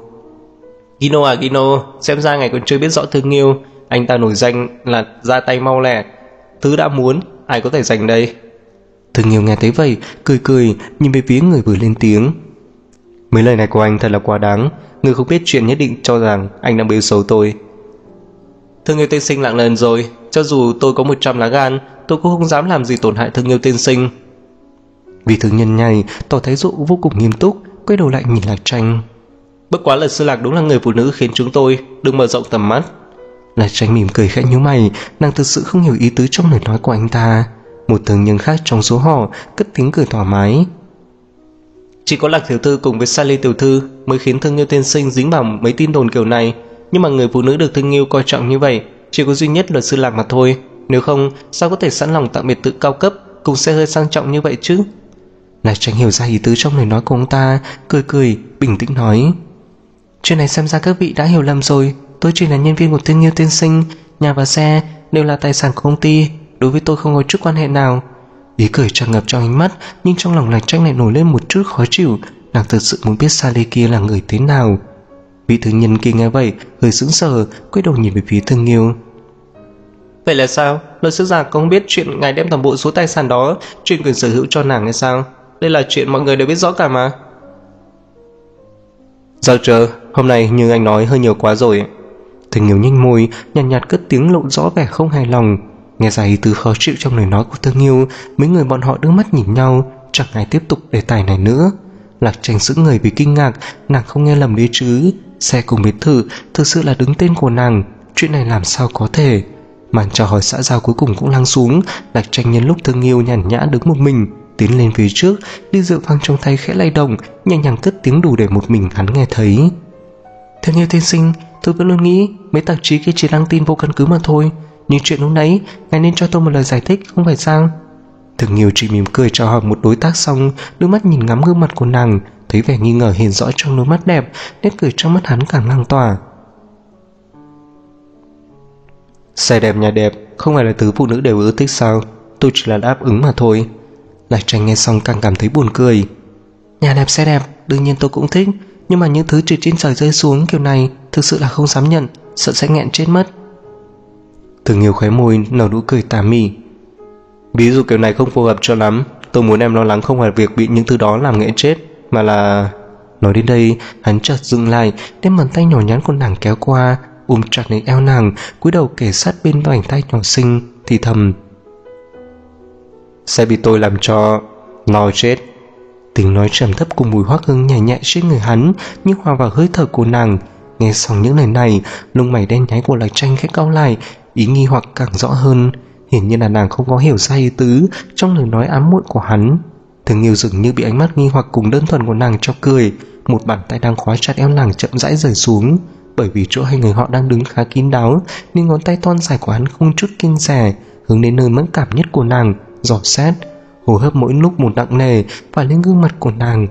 Gino, xem ra ngài còn chưa biết rõ Thương Nghiêu. Anh ta nổi danh là ra tay mau lẹ, thứ đã muốn ai có thể giành đây. Thương Nghiêu nghe thấy vậy, cười cười nhìn về phía người vừa lên tiếng. Mấy lời này của anh thật là quá đáng. Người không biết chuyện nhất định cho rằng anh đang bêu xấu tôi. Thương Nghiêu tiên sinh nặng lần rồi, cho dù tôi có 100 lá gan, tôi cũng không dám làm gì tổn hại Thương Nghiêu tiên sinh. Vị thương nhân nhảy tỏ thái độ vô cùng nghiêm túc, quay đầu lại nhìn Lạc Tranh. Bất quá luật sư Lạc đúng là người phụ nữ khiến chúng tôi đừng mở rộng tầm mắt. Lạc Tranh mỉm cười khẽ nhíu mày, nàng thực sự không hiểu ý tứ trong lời nói của anh ta. Một thương nhân khác trong số họ cất tiếng cười thoải mái. Chỉ có Lạc tiểu thư cùng với Sally tiểu thư mới khiến Thương Nghiêu tiên sinh dính vào mấy tin đồn kiểu này, nhưng mà người phụ nữ được Thương Nghiêu coi trọng như vậy chỉ có duy nhất luật sư Lạc mà thôi. Nếu không sao có thể sẵn lòng tặng biệt thự cao cấp cùng xe hơi sang trọng như vậy chứ? Lạc Tranh hiểu ra ý tứ trong lời nói của ông ta, cười cười bình tĩnh nói: Chuyện này xem ra các vị đã hiểu lầm rồi. Tôi chỉ là nhân viên của Thương Nghiêu tiên sinh, nhà và xe đều là tài sản của công ty, đối với tôi không có chút quan hệ nào. Ý cười tràn ngập trong ánh mắt, nhưng trong lòng Lạc Tranh lại nổi lên một chút khó chịu. Nàng thật sự muốn biết Sally kia là người thế nào. Vị thương nhân kia nghe vậy hơi sững sờ, quay đầu nhìn về phía Thương Nghiêu. Vậy là sao? Luật sư già không biết chuyện ngài đem toàn bộ số tài sản đó chuyển quyền sở hữu cho nàng hay sao? Đây là chuyện mọi người đều biết rõ cả mà. Roger, hôm nay như anh nói hơi nhiều quá rồi. Thương Nghiêu nhếch môi, nhàn nhạt cất tiếng lộ rõ vẻ không hài lòng. Nghe ra ý tứ khó chịu trong lời nói của Thương Nghiêu, mấy người bọn họ đưa mắt nhìn nhau, chẳng ai tiếp tục đề tài này nữa. Lạc Tranh sững người vì kinh ngạc, nàng không nghe lầm đấy chứ? Xe cùng biệt thự thực sự là đứng tên của nàng, chuyện này làm sao có thể? Màn chào hỏi xã giao cuối cùng cũng lắng xuống. Lạc Tranh nhân lúc Thương Nghiêu nhàn nhã đứng một mình, tiến lên phía trước, ly rượu vang trong tay khẽ lay động, nhẹ nhàng cất tiếng đủ để một mình hắn nghe thấy. Thương Nghiêu tiên sinh, tôi vẫn luôn nghĩ mấy tạp chí kia chỉ đăng tin vô căn cứ mà thôi, nhưng chuyện lúc nãy ngài nên cho tôi một lời giải thích, không phải sao? Thương Nghiêu chỉ mỉm cười chào hỏi một đối tác xong, đôi mắt nhìn ngắm gương mặt của nàng, thấy vẻ nghi ngờ hiện rõ trong đôi mắt đẹp, nét cười trong mắt hắn càng lan tỏa. Xe đẹp nhà đẹp không phải là thứ phụ nữ đều ưa thích sao? Tôi chỉ là đáp ứng mà thôi. Lạc Tranh nghe xong càng cảm thấy buồn cười. Nhà đẹp xe đẹp đương nhiên tôi cũng thích, nhưng mà những thứ từ trên trời rơi xuống kiểu này thực sự là không dám nhận, sợ sẽ nghẹn chết mất. Thương Nghiêu khóe môi nở nụ cười tà mị. Ví dụ kiểu này không phù hợp cho lắm. Tôi muốn em lo lắng không phải việc bị những thứ đó làm nghẹn chết, mà là... Nói đến đây hắn chợt dừng lại, đem bàn tay nhỏ nhắn của nàng kéo qua, ôm chặt lấy eo nàng, cúi đầu kề sát bên vành tay nhỏ xinh, thì thầm: Sẽ bị tôi làm cho no chết. Tiếng nói trầm thấp cùng mùi hoắc hương nhẹ nhẹ trên người hắn như hòa vào hơi thở của nàng. Nghe xong những lời này, lông mày đen nháy của Lạc Tranh khẽ cau lại, ý nghi hoặc càng rõ hơn. Hiển nhiên là nàng không có hiểu ra ý tứ trong lời nói ám muội của hắn. Thương Nghiêu dường như bị ánh mắt nghi hoặc cùng đơn thuần của nàng cho cười, một bàn tay đang khóa chặt eo nàng chậm rãi rời xuống. Bởi vì chỗ hai người họ đang đứng khá kín đáo, nên ngón tay thon dài của hắn không chút kiêng dè hướng đến nơi mẫn cảm nhất của nàng, dò xét. Hô hấp mỗi lúc một nặng nề phải lên gương mặt của nàng.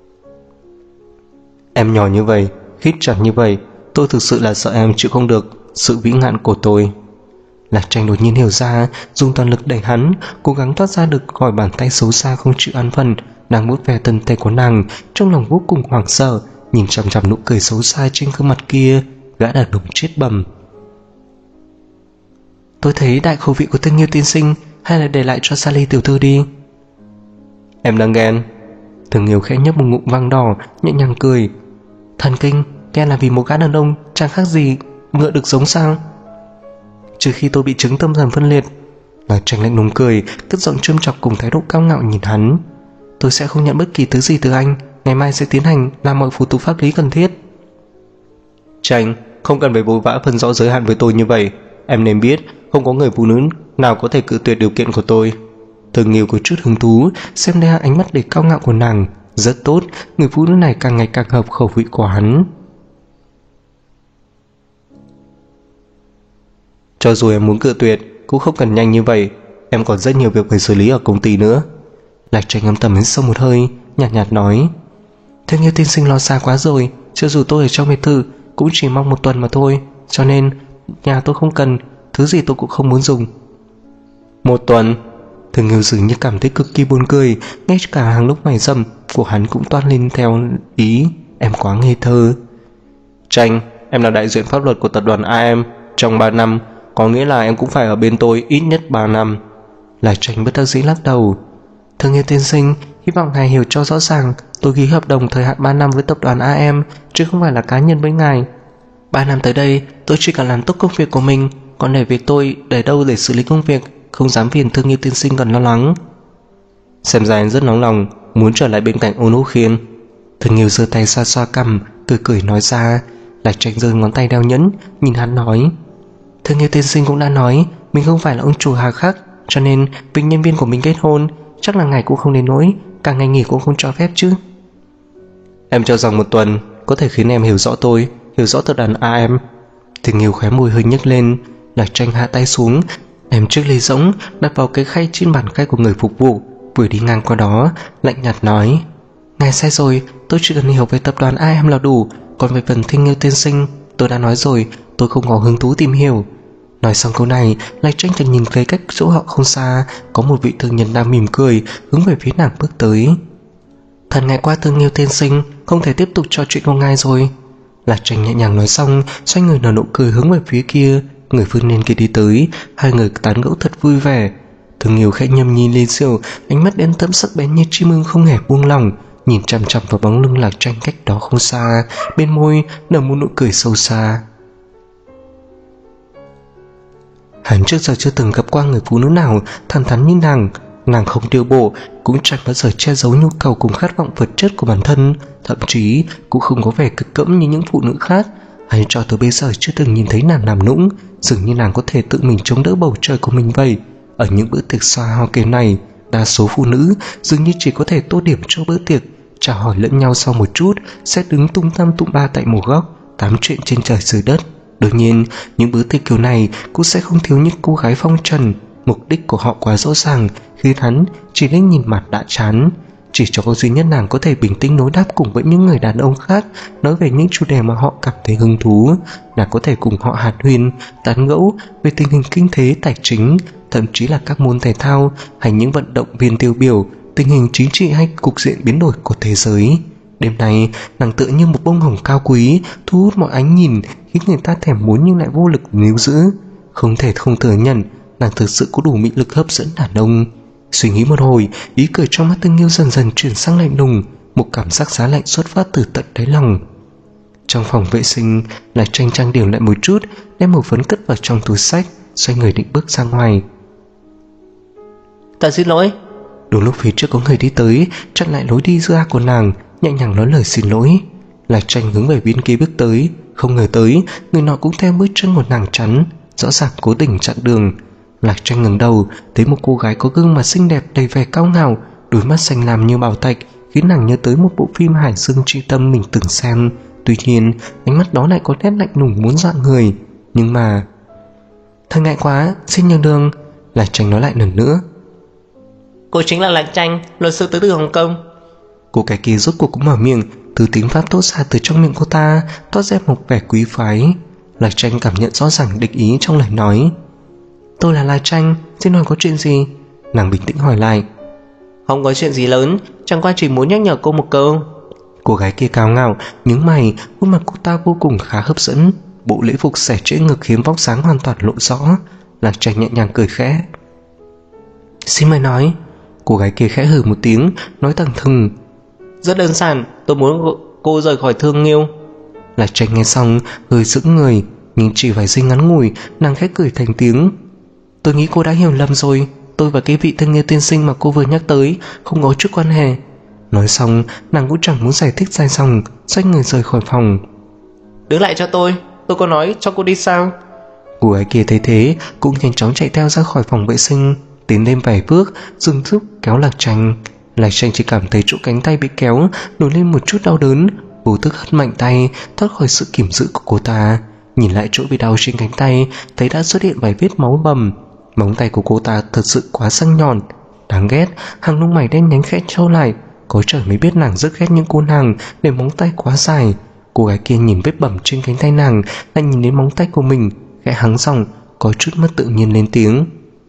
Em nhỏ như vậy, khít chặt như vậy, tôi thực sự là sợ em chịu không được. sự vĩ ngạn của tôi. Lạc Tranh đột nhiên hiểu ra, dùng toàn lực đẩy hắn, cố gắng thoát ra được khỏi bàn tay xấu xa không chịu an phận đang vuốt ve thân thể của nàng. Trong lòng vô cùng hoảng sợ, nhìn chằm chằm nụ cười xấu xa trên gương mặt kia, gã đàn ông chết bầm. Tôi thấy đại khẩu vị của Thương Nghiêu tiên sinh, hay là để lại cho Sally tiểu thư đi. Em đang ghen. Thương Nghiêu khẽ nhấp một ngụm vang đỏ, nhẹ nhàng cười. Thần kinh, ghen là vì một gã đàn ông chẳng khác gì ngựa được giống sao? Trừ khi tôi bị chứng tâm thần phân liệt. Lạc Tranh lạnh lùng cười, cất giọng châm chọc cùng thái độ cao ngạo nhìn hắn. Tôi sẽ không nhận bất kỳ thứ gì từ anh, ngày mai sẽ tiến hành làm mọi thủ tục pháp lý cần thiết. Tranh, không cần phải vội vã phân rõ giới hạn với tôi như vậy. Em nên biết, không có người phụ nữ nào có thể cự tuyệt điều kiện của tôi. Thương Nghiêu có chút hứng thú, xem đây ánh mắt đầy cao ngạo của nàng. Rất tốt, người phụ nữ này càng ngày càng hợp khẩu vị của hắn. Cho dù em muốn cự tuyệt, cũng không cần nhanh như vậy. Em còn rất nhiều việc phải xử lý ở công ty nữa. Lạc Tranh âm thầm hít sâu một hơi, nhạt nhạt nói. Thương Nghiêu tiên sinh lo xa quá rồi. Cho dù tôi ở trong biệt thự cũng chỉ mong 1 tuần mà thôi, cho nên nhà tôi không cần, thứ gì tôi cũng không muốn dùng. 1 tuần? Thương Nghiêu dường như cảm thấy cực kỳ buồn cười, ngay cả hàng lúc mày rậm của hắn cũng toát lên theo ý. Em quá ngây thơ. Tranh, em là đại diện pháp luật của tập đoàn AM. Trong 3 năm, có nghĩa là em cũng phải ở bên tôi ít nhất 3 năm. Lạc Tranh bất đắc dĩ lắc đầu. Thương Nghiêu tiên sinh, hy vọng ngài hiểu cho rõ ràng, tôi ký hợp đồng thời hạn 3 năm với tập đoàn AM, chứ không phải là cá nhân với ngài. 3 năm tới đây, tôi chỉ cần làm tốt công việc của mình, còn để việc tôi để đâu để xử lý công việc, không dám phiền Thương Nghiêu tiên sinh cần lo lắng. Xem ra anh rất nóng lòng, muốn trở lại bên cạnh Ôn Úc Khiên. Thương Nghiêu giơ tay xoa xoa cằm, cười cười nói ra. Lạc Tranh giơ ngón tay đeo nhẫn, nhìn hắn nói. Thương Nghiêu tiên sinh cũng đã nói mình không phải là ông chủ hà khắc, cho nên việc nhân viên của mình kết hôn, chắc là ngài cũng không đến nỗi cả ngày nghỉ cũng không cho phép chứ. Em cho rằng 1 tuần có thể khiến em hiểu rõ tôi, hiểu rõ tập đoàn AM. Thương Nghiêu khóe môi hơi nhếch lên. Lạc Tranh hạ tay xuống, đem chiếc ly rỗng đặt vào cái khay trên bàn khay của người phục vụ, vừa đi ngang qua đó lạnh nhạt nói. Ngài sai rồi, tôi chỉ cần hiểu về tập đoàn AM là đủ, còn về phần Thương Nghiêu tiên sinh, tôi đã nói rồi, tôi không có hứng thú tìm hiểu. Nói xong câu này, Lạc Tranh chợt nhìn thấy cách chỗ họ không xa có một vị thương nhân đang mỉm cười hướng về phía nàng bước tới. Thần ngại qua Thương Nghiêu tiên sinh, không thể tiếp tục trò chuyện cùng ngài rồi. Lạc Tranh nhẹ nhàng nói xong, xoay người nở nụ cười hướng về phía kia. Người phương niên kia đi tới, hai người tán gẫu thật vui vẻ. Thương Nghiêu khẽ nhâm nhi lên rượu, ánh mắt đen thẫm sắc bén như chim ưng không hề buông lỏng, nhìn chằm chằm vào bóng lưng Lạc Tranh cách đó không xa, bên môi nở một nụ cười sâu xa. Hắn trước giờ chưa từng gặp qua người phụ nữ nào thẳng thắn như nàng. Nàng không điêu bộ, cũng chẳng bao giờ che giấu nhu cầu cùng khát vọng vật chất của bản thân, thậm chí cũng không có vẻ cực cẫm như những phụ nữ khác. Hắn cho tới bây giờ chưa từng nhìn thấy nàng làm nũng, dường như nàng có thể tự mình chống đỡ bầu trời của mình vậy. Ở những bữa tiệc xoa hoa kiểu này, đa số phụ nữ dường như chỉ có thể tô điểm cho bữa tiệc, chào hỏi lẫn nhau sau một chút, sẽ đứng tung tăm tụng ba tại một góc, tám chuyện trên trời dưới đất. Đương nhiên, những bữa tiệc kiểu này cũng sẽ không thiếu những cô gái phong trần. Mục đích của họ quá rõ ràng, khiến hắn chỉ nên nhìn mặt đã chán. Chỉ cho duy nhất nàng có thể bình tĩnh đối đáp cùng với những người đàn ông khác, nói về những chủ đề mà họ cảm thấy hứng thú. Nàng có thể cùng họ hàn huyên, tán gẫu về tình hình kinh tế, tài chính, thậm chí là các môn thể thao hay những vận động viên tiêu biểu, tình hình chính trị hay cục diện biến đổi của thế giới. Đêm nay, nàng tựa như một bông hồng cao quý, thu hút mọi ánh nhìn, khiến người ta thèm muốn nhưng lại vô lực níu giữ. Không thể không thừa nhận, nàng thực sự có đủ mị lực hấp dẫn đàn ông. Suy nghĩ một hồi, ý cười trong mắt Thương Nghiêu dần dần chuyển sang lạnh lùng, một cảm giác giá lạnh xuất phát từ tận đáy lòng. Trong phòng vệ sinh, Lạc Tranh trang điểm lại một chút, đem một phấn cất vào trong túi xách, xoay người định bước ra ngoài. Ta xin lỗi. Đúng lúc phía trước có người đi tới, chặn lại lối đi ra của nàng, nhẹ nhàng nói lời xin lỗi. Lạc Tranh hướng về bên kia bước tới, không ngờ tới người nọ cũng theo bước chân một nàng chắn, rõ ràng cố tình chặn đường. Lạc Tranh ngẩng đầu, thấy một cô gái có gương mặt xinh đẹp đầy vẻ cao ngạo, đôi mắt xanh lam như bảo thạch, khiến nàng nhớ tới một bộ phim Hải Dương Tri Tâm mình từng xem. Tuy nhiên, ánh mắt đó lại có nét lạnh lùng muốn dọa người. Nhưng mà... Thật ngại quá, xin nhường đường. Lạc Tranh nói lại lần nữa. Cô chính là Lạc Tranh, luật sư tới từ Hồng Kông. Cô cái kia rốt cuộc cũng mở miệng, từ tiếng Pháp thốt ra từ trong miệng cô ta, toát ra một vẻ quý phái. Lạc Tranh cảm nhận rõ ràng địch ý trong lời nói. Tôi là Lạc Tranh, xin hỏi có chuyện gì? Nàng bình tĩnh hỏi lại. Không có chuyện gì lớn, chẳng qua chỉ muốn nhắc nhở cô một câu. Cô gái kia cao ngạo, nhướng mày, khuôn mặt cô ta vô cùng khá hấp dẫn. Bộ lễ phục xẻ trễ ngực khiến vóc dáng hoàn toàn lộ rõ. Lạc Tranh nhẹ nhàng cười khẽ. Xin mời nói. Cô gái kia khẽ hừ một tiếng, nói thẳng thừng. Rất đơn giản, tôi muốn cô rời khỏi Thương Nghiêu. Lạc Tranh nghe xong hơi sững người, nhưng chỉ vài giây ngắn ngủi, nàng khẽ cười thành tiếng. Tôi nghĩ cô đã hiểu lầm rồi, tôi và cái vị Thương Nghiêu tiên sinh mà cô vừa nhắc tới không có chút quan hệ. Nói xong, nàng cũng chẳng muốn giải thích dài dòng, xoay người rời khỏi phòng. Đứng lại cho tôi có nói cho cô đi sao? Cô gái kia thấy thế cũng nhanh chóng chạy theo ra khỏi phòng vệ sinh, tiến lên vài bước, dừng sức kéo Lạc Tranh. Lạc Tranh chỉ cảm thấy chỗ cánh tay bị kéo nổi lên một chút đau đớn, vô thức hất mạnh tay thoát khỏi sự kiểm giữ của cô ta. Nhìn lại chỗ bị đau trên cánh tay, thấy đã xuất hiện vài vết máu bầm. Móng tay của cô ta thật sự quá sắc nhọn, đáng ghét. Hàng lông mày đen nhánh khẽ trao lại. Có trời mới biết nàng rất ghét những cô nàng để móng tay quá dài. Cô gái kia nhìn vết bầm trên cánh tay nàng, lại nhìn đến móng tay của mình, khẽ hắng giọng, có chút mất tự nhiên lên tiếng.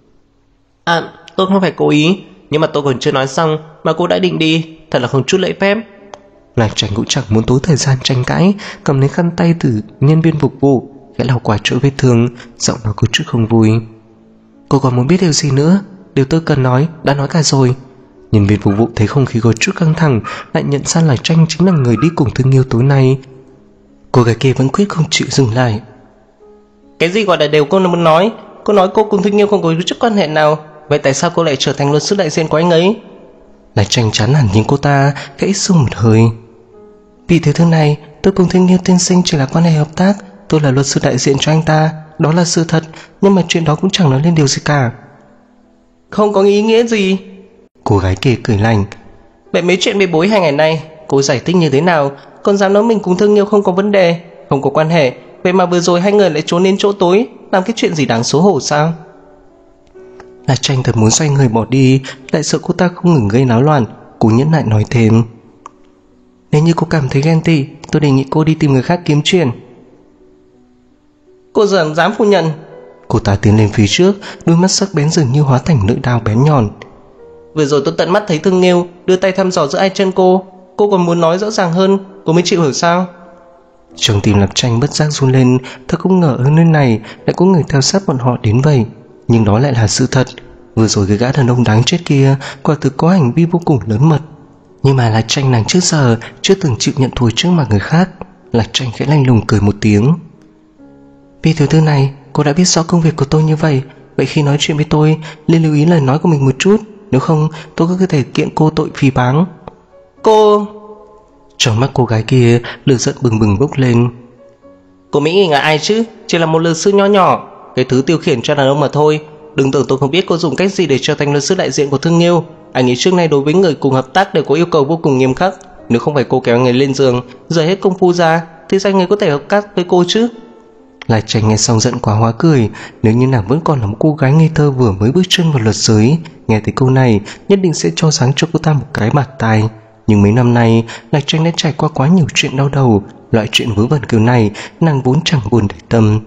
Tôi không phải cố ý, nhưng mà tôi còn chưa nói xong mà cô đã định đi, thật là không chút lễ phép. Lạc Tranh cũng chẳng muốn tốn thời gian tranh cãi, cầm lấy khăn tay từ nhân viên phục vụ, khẽ lau qua chỗ vết thương, giọng nói có chút không vui. Cô còn muốn biết điều gì nữa? Điều tôi cần nói đã nói cả rồi. Nhân viên phục vụ thấy không khí có chút căng thẳng, lại nhận ra Lạc Tranh chính là người đi cùng Thương Nghiêu tối nay. Cô gái kia vẫn quyết không chịu dừng lại. Cái gì gọi là điều cô muốn nói? Cô nói cô cùng Thương Nghiêu không có chút quan hệ nào, vậy tại sao cô lại trở thành luật sư đại diện của anh ấy? Lạc Tranh chán hẳn nhìn cô ta, khẽ sung một hơi. Vì thế thứ này, tôi cùng Thương Nghiêu tiên sinh chỉ là quan hệ hợp tác, tôi là luật sư đại diện cho anh ta, đó là sự thật, nhưng mà chuyện đó cũng chẳng nói lên điều gì cả. Không có ý nghĩa gì. Cô gái kia cười lạnh. Vậy mấy chuyện bê bối 2 ngày nay cô giải thích như thế nào? Còn dám nói mình cùng Thương Nghiêu không có vấn đề, không có quan hệ, vậy mà vừa rồi hai người lại trốn đến chỗ tối, làm cái chuyện gì đáng xấu hổ sao? Lạc Tranh thật muốn xoay người bỏ đi, lại sợ cô ta không ngừng gây náo loạn. Cô nhẫn nại nói thêm. Nếu như cô cảm thấy ghen tị, tôi đề nghị cô đi tìm người khác kiếm chuyện. Cô dám phủ nhận? Cô ta tiến lên phía trước, đôi mắt sắc bén dường như hóa thành lưỡi dao bén nhọn. Vừa rồi tôi tận mắt thấy Thương Nghiêu đưa tay thăm dò giữa hai chân cô còn muốn nói rõ ràng hơn, cô mới chịu hiểu sao? Trong tim Lạc Tranh bất giác run lên, thật không ngờ ở nơi này lại có người theo sát bọn họ đến vậy. Nhưng đó lại là sự thật. Vừa rồi cái gã đàn ông đáng chết kia quả thực có hành vi vô cùng lớn mật. Nhưng mà Lạc Tranh nàng trước giờ chưa từng chịu nhận thua trước mặt người khác. Lạc Tranh khẽ lạnh lùng cười một tiếng. Vì tiểu thư này, cô đã biết rõ công việc của tôi như vậy, vậy khi nói chuyện với tôi nên lưu ý lời nói của mình một chút, nếu không tôi có thể kiện cô tội phỉ báng. Cô... Trong mắt cô gái kia lửa giận bừng bừng bốc lên. Cô Mỹ nghĩ là ai chứ? Chỉ là một luật sư nho nhỏ, cái thứ tiêu khiển cho đàn ông mà thôi. Đừng tưởng tôi không biết cô dùng cách gì để trở thành luật sư đại diện của Thương Nghiêu. Anh ấy trước nay đối với người cùng hợp tác đều có yêu cầu vô cùng nghiêm khắc. Nếu không phải cô kéo người lên giường rời hết công phu ra thì sao người có thể hợp tác với cô chứ? Lạc Tranh nghe xong giận quá hóa cười. Nếu như nàng vẫn còn là một cô gái ngây thơ vừa mới bước chân vào luật giới, nghe thấy câu này nhất định sẽ cho sáng cho cô ta một cái bạt tai. Nhưng mấy năm nay Lạc Tranh đã trải qua quá nhiều chuyện đau đầu, loại chuyện vớ vẩn kiểu này nàng vốn chẳng buồn để tâm.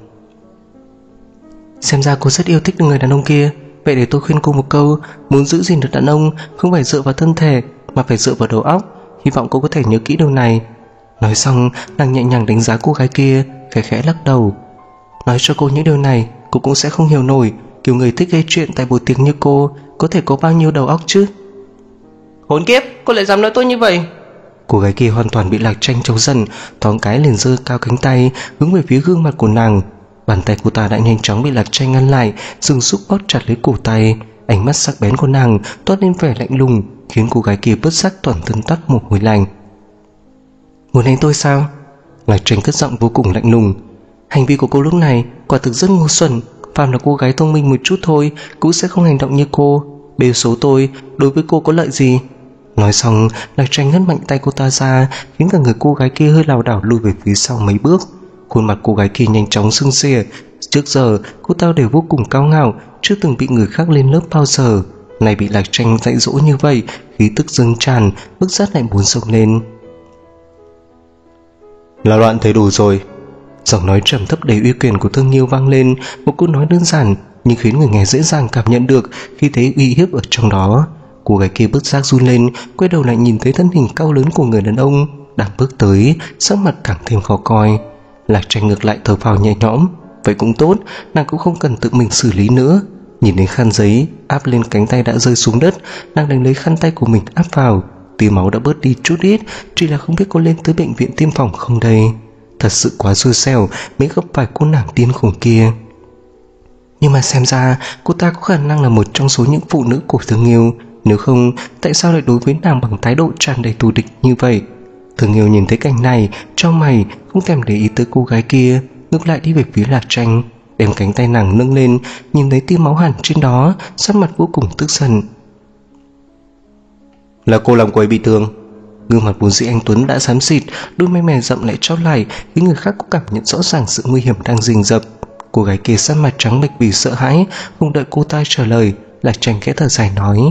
Xem ra cô rất yêu thích người đàn ông kia, vậy để tôi khuyên cô một câu, muốn giữ gìn được đàn ông không phải dựa vào thân thể mà phải dựa vào đầu óc, hy vọng cô có thể nhớ kỹ điều này. Nói xong nàng nhẹ nhàng đánh giá cô gái kia, khẽ khẽ lắc đầu. Nói cho cô những điều này cô cũng sẽ không hiểu nổi, kiểu người thích gây chuyện tại buổi tiệc như cô có thể có bao nhiêu đầu óc chứ. Hỗn kiếp, cô lại dám nói tôi như vậy? Cô gái kia hoàn toàn bị Lạc Tranh chọc giận, thoáng cái liền giơ cao cánh tay hướng về phía gương mặt của nàng. Bàn tay cô ta đã nhanh chóng bị Lạc Tranh ngăn lại, dùng sức bóp chặt lấy cổ tay. Ánh mắt sắc bén của nàng toát lên vẻ lạnh lùng, khiến cô gái kia bất giác toàn thân toát mồ hôi lạnh. Muốn đánh tôi sao? Lạc Tranh cất giọng vô cùng lạnh lùng. Hành vi của cô lúc này quả thực rất ngu xuẩn, phàm là cô gái thông minh một chút thôi cũng sẽ không hành động như cô. Bêu xấu tôi, đối với cô có lợi gì? Nói xong Lạc Tranh hất mạnh tay cô ta ra, khiến cả người cô gái kia hơi lảo đảo lùi về phía sau mấy bước. Khuôn mặt cô gái kia nhanh chóng sưng xìa. Trước giờ cô ta đều vô cùng cao ngạo, chưa từng bị người khác lên lớp bao giờ. Này bị Lạc Tranh dạy dỗ như vậy, khí tức dâng tràn, bức giác lại muốn xông lên. Là loạn thấy đủ rồi. Giọng nói trầm thấp đầy uy quyền của Thương Nghiêu vang lên, một câu nói đơn giản nhưng khiến người nghe dễ dàng cảm nhận được khi thấy uy hiếp ở trong đó. Cô gái kia bất giác run lên, quay đầu lại nhìn thấy thân hình cao lớn của người đàn ông đang bước tới, sắc mặt càng thêm khó coi. Lạc Tranh ngược lại thở phào nhẹ nhõm, vậy cũng tốt, nàng cũng không cần tự mình xử lý nữa. Nhìn đến khăn giấy áp lên cánh tay đã rơi xuống đất, nàng đánh lấy khăn tay của mình áp vào. Tia máu đã bớt đi chút ít, chỉ là không biết có lên tới bệnh viện tiêm phòng không đây. Thật sự quá xui xẻo mới gặp phải cô nàng điên khủng kia. Nhưng mà xem ra cô ta có khả năng là một trong số những phụ nữ của Thương Nghiêu, nếu không tại sao lại đối với nàng bằng thái độ tràn đầy thù địch như vậy. Thương Nghiêu nhìn thấy cảnh này, chau mày, không thèm để ý tới cô gái kia, ngược lại đi về phía Lạc Tranh, đem cánh tay nàng nâng lên, nhìn thấy tia máu hẳn trên đó, sắc mặt vô cùng tức giận. Là cô làm cô ấy bị thương. Gương mặt vốn dĩ anh tuấn đã xám xịt, đôi mày mè rậm lại chót lại, khiến người khác có cảm nhận rõ ràng sự nguy hiểm đang rình rập. Cô gái kia sắc mặt trắng bệch vì sợ hãi, không đợi cô ta trả lời, Lạc Tranh khẽ thở dài nói: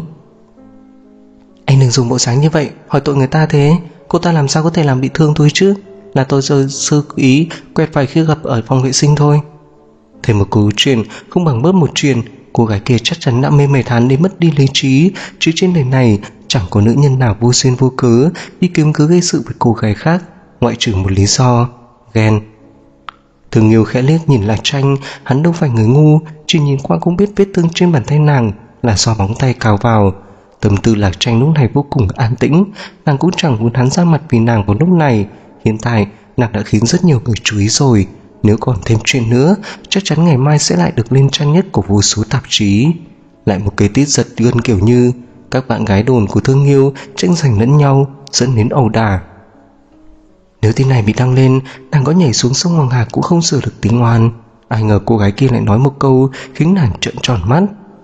Anh đừng dùng bộ dáng như vậy, hỏi tội người ta thế. Cô ta làm sao có thể làm bị thương tôi chứ? Là tôi sơ ý quẹt phải khi gặp ở phòng vệ sinh thôi. Thêm một câu chuyện không bằng bớt một chuyện. Cô gái kia chắc chắn đã mê mệt hắn đến mất đi lý trí, chứ trên đời này chẳng có nữ nhân nào vô duyên vô cớ đi kiếm cớ gây sự với cô gái khác, ngoại trừ một lý do: ghen. Thương Nghiêu khẽ liếc nhìn Lạc Tranh, hắn đâu phải người ngu, chỉ nhìn qua cũng biết vết thương trên bàn tay nàng là do bóng tay cào vào. Tâm tư Lạc Tranh lúc này vô cùng an tĩnh, nàng cũng chẳng muốn hắn ra mặt vì nàng vào lúc này. Hiện tại nàng đã khiến rất nhiều người chú ý rồi, nếu còn thêm chuyện nữa chắc chắn ngày mai sẽ lại được lên trang nhất của vô số tạp chí. Lại một cái tiết giật gân kiểu như các bạn gái đồn của Thương Nghiêu tranh giành lẫn nhau, dẫn đến ẩu đả. Nếu tin này bị đăng lên, nàng có nhảy xuống sông Hoàng Hà cũng không sửa được tính oan. Ai ngờ cô gái kia lại nói một câu khiến nàng trợn tròn mắt: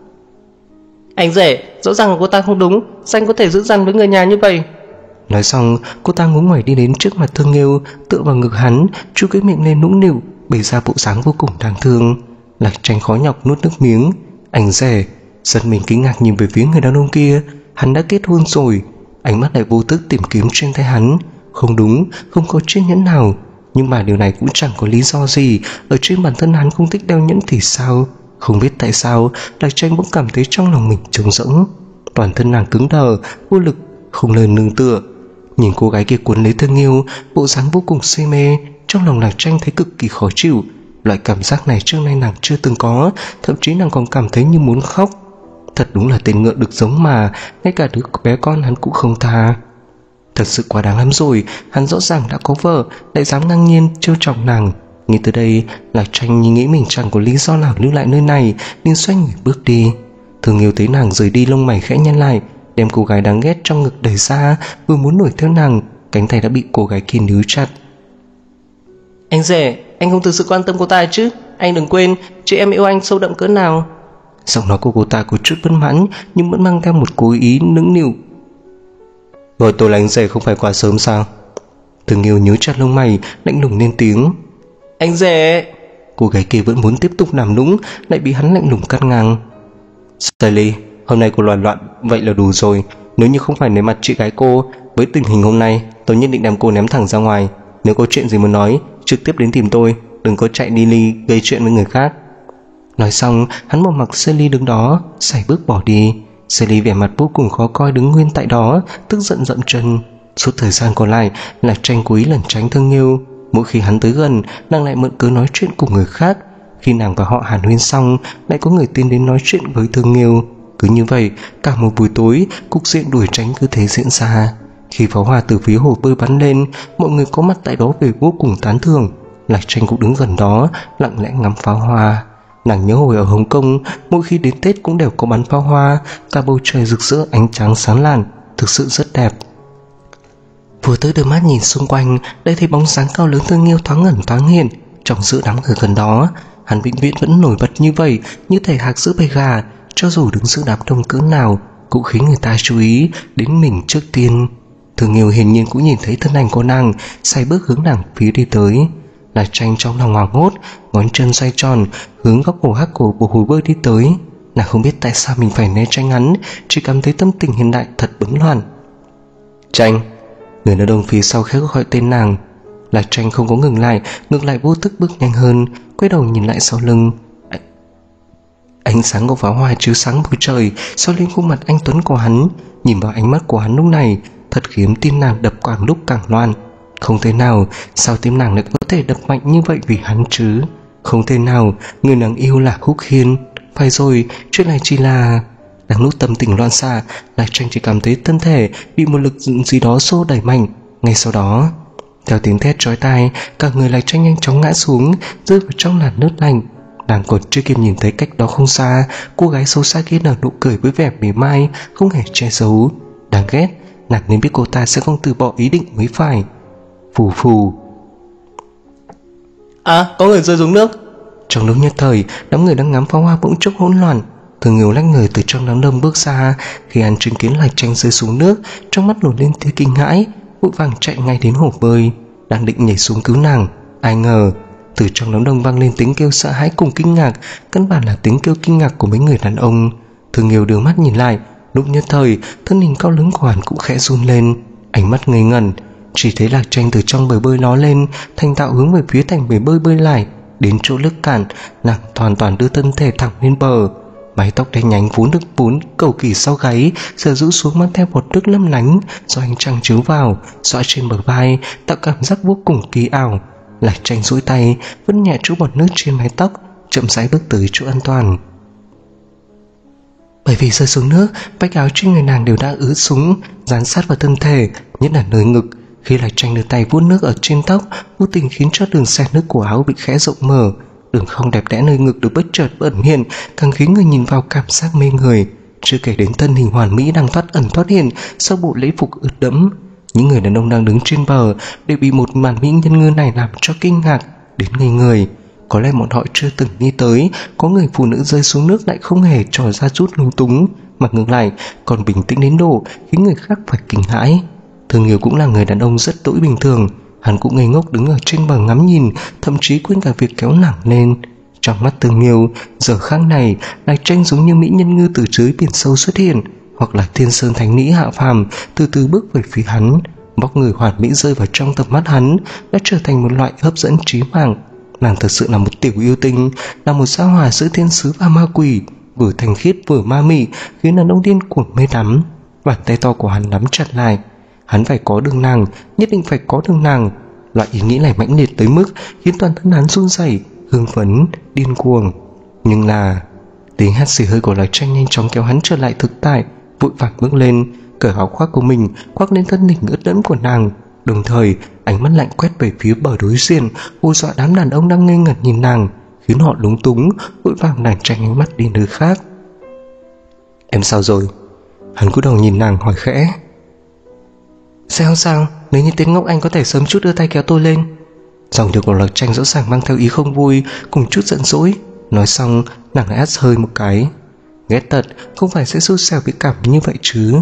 Anh rể, rõ ràng là cô ta không đúng, sao anh có thể giữ dằn với người nhà như vậy? Nói xong, cô ta ngúng ngoẩy đi đến trước mặt Thương Nghiêu, tựa vào ngực hắn, chu cái miệng lên nũng nịu, bày ra bộ dáng vô cùng đáng thương. Lạc Tranh khó nhọc nuốt nước miếng. Anh rể. Giật mình kinh ngạc nhìn về phía người đàn ông kia, hắn đã kết hôn rồi. Ánh mắt lại vô thức tìm kiếm trên tay hắn. Không đúng, không có chiếc nhẫn nào. Nhưng mà điều này cũng chẳng có lý do gì, ở trên bản thân hắn không thích đeo nhẫn thì sao? Không biết tại sao Lạc Tranh bỗng cảm thấy trong lòng mình trống rỗng. Toàn thân nàng cứng đờ, vô lực, không nơi nương tựa. Nhìn cô gái kia cuốn lấy Thương Nghiêu, bộ dáng vô cùng say mê, trong lòng Lạc Tranh thấy cực kỳ khó chịu. Loại cảm giác này trước nay nàng chưa từng có, thậm chí nàng còn cảm thấy như muốn khóc. Thật đúng là tên ngựa được giống mà, ngay cả đứa bé con hắn cũng không tha. Thật sự quá đáng lắm rồi, hắn rõ ràng đã có vợ, lại dám ngang nhiên trêu chọc nàng. Nghĩ tới đây, Lạc Tranh nghĩ mình chẳng có lý do nào lưu lại nơi này, nên xoay người bước đi. Thương Nghiêu thấy nàng rời đi, lông mày khẽ nhăn lại, đem cô gái đáng ghét trong ngực đẩy ra, vừa muốn đuổi theo nàng, cánh tay đã bị cô gái kia níu chặt. Anh rể, anh không thực sự quan tâm cô ta chứ? Anh đừng quên, chị em yêu anh sâu đậm cỡ nào. Giọng nói của cô ta có chút bất mãn, nhưng vẫn mang theo một cố ý nũng nịu. Gọi tôi là anh rể không phải quá sớm sao? Thương Nghiêu nhíu chặt lông mày, lạnh lùng lên tiếng. Anh rể. Cô gái kia vẫn muốn tiếp tục làm nũng, lại bị hắn lạnh lùng cắt ngang. Sally, hôm nay cô loạn vậy là đủ rồi. Nếu như không phải nể mặt chị gái cô, với tình hình hôm nay, tôi nhất định đem cô ném thẳng ra ngoài. Nếu có chuyện gì muốn nói, trực tiếp đến tìm tôi, đừng có chạy đi gây chuyện với người khác. Nói xong, hắn bỏ mặc Sally đứng đó, sải bước bỏ đi. Sally vẻ mặt vô cùng khó coi đứng nguyên tại đó, tức giận dậm chân. Suốt thời gian còn lại, Lạc Tranh cố ý lẩn tránh Thương Nghiêu. Mỗi khi hắn tới gần, nàng lại mượn cớ nói chuyện cùng người khác. Khi nàng và họ hàn huyên xong, lại có người tiến đến nói chuyện với Thương Nghiêu. Cứ như vậy, cả một buổi tối, cục diện đuổi tránh cứ thế diễn ra. Khi pháo hoa từ phía hồ bơi bắn lên, mọi người có mặt tại đó về vô cùng tán thưởng. Lạc Tranh cũng đứng gần đó, lặng lẽ ngắm pháo hoa. Nàng nhớ hồi ở Hồng Kông, mỗi khi đến Tết cũng đều có bắn pháo hoa, cả bầu trời rực rỡ ánh sáng sáng lạn, thực sự rất đẹp. Vừa tới đưa mắt nhìn xung quanh, đây thấy bóng dáng cao lớn Thương Nghiêu thoáng ẩn thoáng hiện trong giữa đám người gần đó. Hắn vĩnh viễn vẫn nổi bật như vậy, như thể hạc giữa bầy gà, cho dù đứng giữa đám đông cỡ nào cũng khiến người ta chú ý đến mình trước tiên. Thương Nghiêu hiển nhiên cũng nhìn thấy thân ảnh của nàng, sải bước hướng nàng phía đi tới. Lạc Tranh trong lòng hoảng hốt, ngón chân xoay tròn hướng góc hồ hắc cổ của hồ bơi đi tới. Nàng không biết tại sao mình phải né tránh hắn, chỉ cảm thấy tâm tình hiện đại thật bấn loạn. Tranh. Người đàn ông phía sau khẽ gọi tên nàng. Lạc Tranh không có ngừng lại, ngược lại vô thức bước nhanh hơn, quay đầu nhìn lại sau lưng. Ánh sáng của pháo hoa chiếu sáng bầu trời soi lên khuôn mặt anh tuấn của hắn. Nhìn vào ánh mắt của hắn lúc này thật khiến tim nàng đập càng lúc càng loạn. Không thể nào, sao tim nàng lại có thể đập mạnh như vậy vì hắn chứ? Không thể nào, người nàng yêu là Húc Hiên. Phải rồi, chuyện này chỉ là... Đang lúc tâm tình loạn xạ, Lạc Tranh chỉ cảm thấy thân thể bị một lực gì đó xô đẩy mạnh. Ngay sau đó, theo tiếng thét chói tai, cả người Lạc Tranh nhanh chóng ngã xuống, rơi vào trong làn nước lạnh. Nàng còn chưa kịp nhìn thấy cách đó không xa, cô gái xấu xa kia nở nụ cười với vẻ mỉa mai, không hề che giấu. Đáng ghét, nàng nên biết cô ta sẽ không từ bỏ ý định mới phải. Phù phù. À, có người rơi xuống nước. Trong lúc nhất thời, đám người đang ngắm pháo hoa bỗng chốc hỗn loạn. Thường Nghiêu lách người từ trong đám đông bước ra. Khi hắn chứng kiến Lạc Tranh rơi xuống nước, trong mắt nổi lên tia kinh hãi, vội vàng chạy ngay đến hồ bơi, đang định nhảy xuống cứu nàng. Ai ngờ từ trong đám đông vang lên tiếng kêu sợ hãi cùng kinh ngạc, căn bản là tiếng kêu kinh ngạc của mấy người đàn ông. Thường Nghiêu đưa mắt nhìn lại, lúc nhất thời thân hình cao lớn của hắn cũng khẽ run lên, ánh mắt ngây ngẩn. Chỉ thấy Lạc Tranh từ trong bể bơi ló lên, thành thạo hướng về phía thành bể bơi bơi lại. Đến chỗ lức cạn, nàng hoàn toàn đưa thân thể thẳng lên bờ. Mái tóc đen nhánh vốn cầu kỳ sau gáy giờ rũ xuống mang theo một nước lấp lánh do ánh trăng chiếu vào, dõi trên bờ vai, tạo cảm giác vô cùng kỳ ảo. Lạc Tranh duỗi tay vứt nhẹ chút bọt nước trên mái tóc, chậm rãi bước tới chỗ an toàn. Bởi vì rơi xuống nước, vách áo trên người nàng đều đã ướt sũng, dán sát vào thân thể, nhất là nơi ngực. Khi Lạc Tranh đưa tay vuốt nước ở trên tóc, vô tình khiến cho đường xẹt nước của áo bị khẽ rộng mở. Đường cong đẹp đẽ nơi ngực được bất chợt ẩn hiện, càng khiến người nhìn vào cảm giác mê người. Chưa kể đến thân hình hoàn mỹ đang thoát ẩn thoát hiện sau bộ lễ phục ướt đẫm. Những người đàn ông đang đứng trên bờ đều bị một màn mỹ nhân ngư này làm cho kinh ngạc đến ngây người. Có lẽ bọn họ chưa từng nghĩ tới có người phụ nữ rơi xuống nước lại không hề trò ra chút lung túng, mà ngược lại còn bình tĩnh đến độ khiến người khác phải kinh hãi. Thường Nghiêu cũng là người đàn ông rất đỗi bình thường, hắn cũng ngây ngốc đứng ở trên bờ ngắm nhìn, thậm chí quên cả việc kéo nàng lên. Trong mắt Thường Nghiêu, giờ khắc này Lạc Tranh giống như mỹ nhân ngư từ dưới biển sâu xuất hiện, hoặc là thiên sơn thánh nữ hạ phàm từ từ bước về phía hắn. Bóc người hoàn mỹ rơi vào trong tầm mắt hắn đã trở thành một loại hấp dẫn trí mạng. Nàng thật sự là một tiểu yêu tinh, là một sao hỏa giữa thiên sứ và ma quỷ, vừa thanh khiết vừa ma mị, khiến đàn ông điên cuồng mê đắm. Bàn tay to của hắn nắm chặt lại. Hắn phải có được nàng, nhất định phải có được nàng. Loại ý nghĩ này mãnh liệt tới mức khiến toàn thân hắn run rẩy, hưng phấn, điên cuồng. Nhưng là tiếng hắt xì hơi của Lạc Tranh nhanh chóng kéo hắn trở lại thực tại, vội vàng bước lên, cởi áo khoác của mình khoác lên thân hình ướt đẫm của nàng. Đồng thời ánh mắt lạnh quét về phía bờ đối diện, hù dọa đám đàn ông đang ngây ngẩn nhìn nàng, khiến họ lúng túng, vội vàng lảng tránh ánh mắt đi nơi khác. Em sao rồi? Hắn cúi đầu nhìn nàng hỏi khẽ. Sẽ không sao, nếu như tên ngốc anh có thể sớm chút đưa tay kéo tôi lên. Giọng điệu của Lạc Tranh rõ ràng mang theo ý không vui cùng chút giận dỗi. Nói xong nàng lại hắt hơi một cái. Ghét thật, không phải sẽ xui xẻo bị cảm như vậy chứ.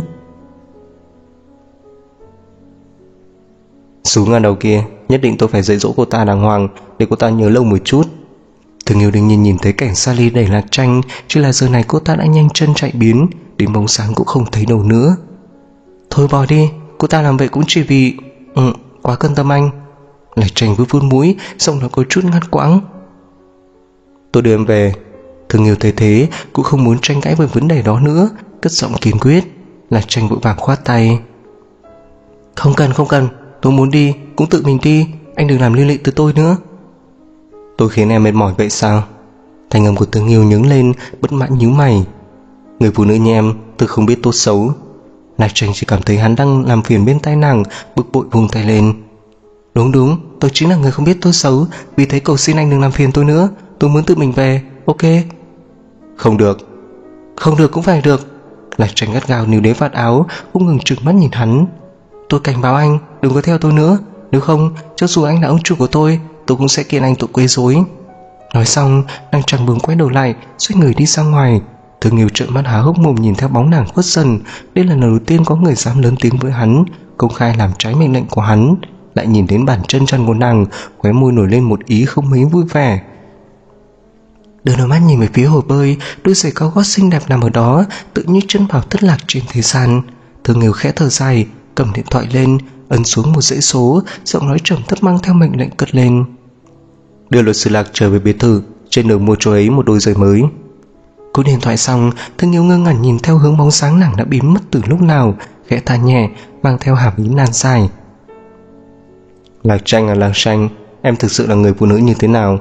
Xuống ở đầu kia, nhất định tôi phải dạy dỗ cô ta đàng hoàng để cô ta nhớ lâu một chút. Thường Nghiêu đương nhiên nhìn thấy cảnh Sally đẩy Lạc Tranh, chỉ là giờ này cô ta đã nhanh chân chạy biến, đến bóng sáng cũng không thấy đâu nữa. Thôi bỏ đi, cô ta làm vậy cũng chỉ vì... quá cân tâm anh. Lạc Tranh vừa vuốt mũi, giọng nói có chút ngắt quãng. Tôi đưa em về. Thường Nghiêu thấy thế cũng không muốn tranh cãi về vấn đề đó nữa, cất giọng kiên quyết. Lạc Tranh vội vàng khoát tay. Không cần, tôi muốn đi cũng tự mình đi, anh đừng làm liên lụy từ tôi nữa. Tôi khiến em mệt mỏi vậy sao? Thanh âm của Thường Nghiêu nhướng lên, bất mãn nhíu mày. Người phụ nữ như em, tôi không biết tốt xấu. Lạc Tranh chỉ cảm thấy hắn đang làm phiền bên tai nàng, bực bội vung tay lên. Đúng, tôi chính là người không biết tốt xấu, vì thế cầu xin anh đừng làm phiền tôi nữa, tôi muốn tự mình về, ok? Không được cũng phải được. Lạc Tranh gắt gao níu lấy vạt áo, không ngừng trừng mắt nhìn hắn. Tôi cảnh báo anh, đừng có theo tôi nữa, nếu không, cho dù anh là ông chủ của tôi cũng sẽ kiện anh tội quấy rối. Nói xong, nàng chẳng buồn quay đầu lại, xoay người đi ra ngoài. Thường Nghiêu trợn mắt há hốc mồm nhìn theo bóng nàng khuất dần. Đây là lần đầu tiên có người dám lớn tiếng với hắn, công khai làm trái mệnh lệnh của hắn. Lại nhìn đến bàn chân trần của nàng, khóe môi nổi lên một ý không mấy vui vẻ. Đưa đôi mắt nhìn về phía hồ bơi, đôi giày cao gót xinh đẹp nằm ở đó, tự như chân bảo thất lạc trên thế gian. Thường Nghiêu khẽ thở dài, cầm điện thoại lên, ấn xuống một dãy số, giọng nói trầm thấp mang theo mệnh lệnh cất lên: đưa luật sư Lạc trở về biệt thự, trên đường mua cho ấy một đôi giày mới. Cú điện thoại xong, Thương Yêu ngơ ngẩn nhìn theo hướng bóng sáng nàng đã biến mất từ lúc nào, khẽ than nhẹ mang theo hàm ý nan dài: Lạc Tranh à Lạc Tranh, em thực sự là người phụ nữ như thế nào?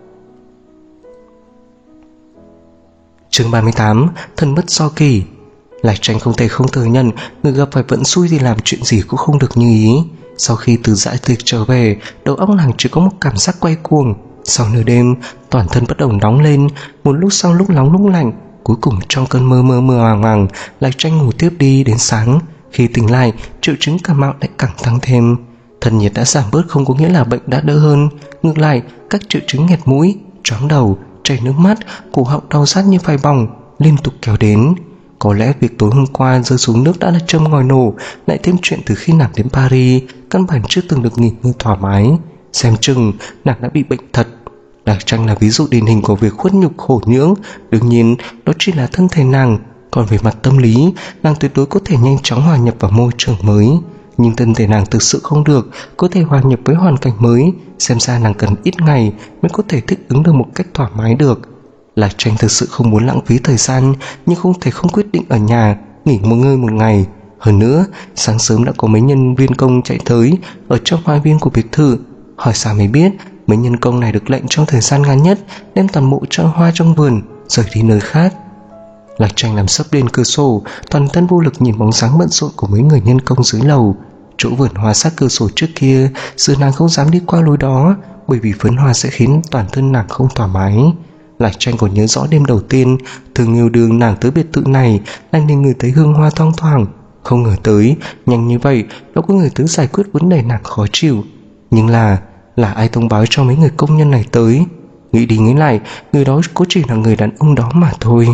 Chương 38: Thân mất do kỳ. Lạc Tranh không thể không thừa nhận, người gặp phải vận xui thì làm chuyện gì cũng không được như ý. Sau khi từ dã tiệc trở về, đầu óc nàng chỉ có một cảm giác quay cuồng. Sau nửa đêm, toàn thân bắt đầu nóng lên, một lúc sau lúc nóng lúc lạnh. Cuối cùng trong cơn mơ màng màng, Lạc Tranh ngủ tiếp đi đến sáng. Khi tỉnh lại, triệu chứng cảm mạo lại càng tăng thêm. Thân nhiệt đã giảm bớt không có nghĩa là bệnh đã đỡ hơn. Ngược lại, các triệu chứng nghẹt mũi, choáng đầu, chảy nước mắt, cổ họng đau rát như phai bỏng liên tục kéo đến. Có lẽ việc tối hôm qua rơi xuống nước đã là châm ngòi nổ, lại thêm chuyện từ khi nàng đến Paris căn bản chưa từng được nghỉ ngơi thoải mái. Xem chừng nàng đã bị bệnh thật. Lạc Tranh là ví dụ điển hình của việc khuất nhục khổ nhưỡng. Đương nhiên đó chỉ là thân thể nàng, còn về mặt tâm lý, nàng tuyệt đối có thể nhanh chóng hòa nhập vào môi trường mới. Nhưng thân thể nàng thực sự không được, có thể hòa nhập với hoàn cảnh mới. Xem ra nàng cần ít ngày mới có thể thích ứng được một cách thoải mái được. Lạc Tranh thực sự không muốn lãng phí thời gian, nhưng không thể không quyết định ở nhà nghỉ ngơi một ngày. Hơn nữa, sáng sớm đã có mấy nhân viên công chạy tới ở trong hoa viên của biệt thự. Hỏi sao mới biết, mấy nhân công này được lệnh trong thời gian ngắn nhất đem toàn bộ chậu hoa trong vườn rời đi nơi khác. Lạc Tranh nằm sấp lên cửa sổ, toàn thân vô lực nhìn bóng dáng bận rộn của mấy người nhân công dưới lầu. Chỗ vườn hoa sát cửa sổ trước kia, giờ nàng không dám đi qua lối đó, bởi vì phấn hoa sẽ khiến toàn thân nàng không thoải mái. Lạc Tranh còn nhớ rõ đêm đầu tiên Thương Yêu đường nàng tới biệt thự này, nàng nên ngửi thấy hương hoa thoang thoảng. Không ngờ tới nhanh như vậy đã có người tới giải quyết vấn đề nàng khó chịu. Nhưng là ai thông báo cho mấy người công nhân này tới? Nghĩ đi nghĩ lại, người đó có chỉ là người đàn ông đó mà thôi.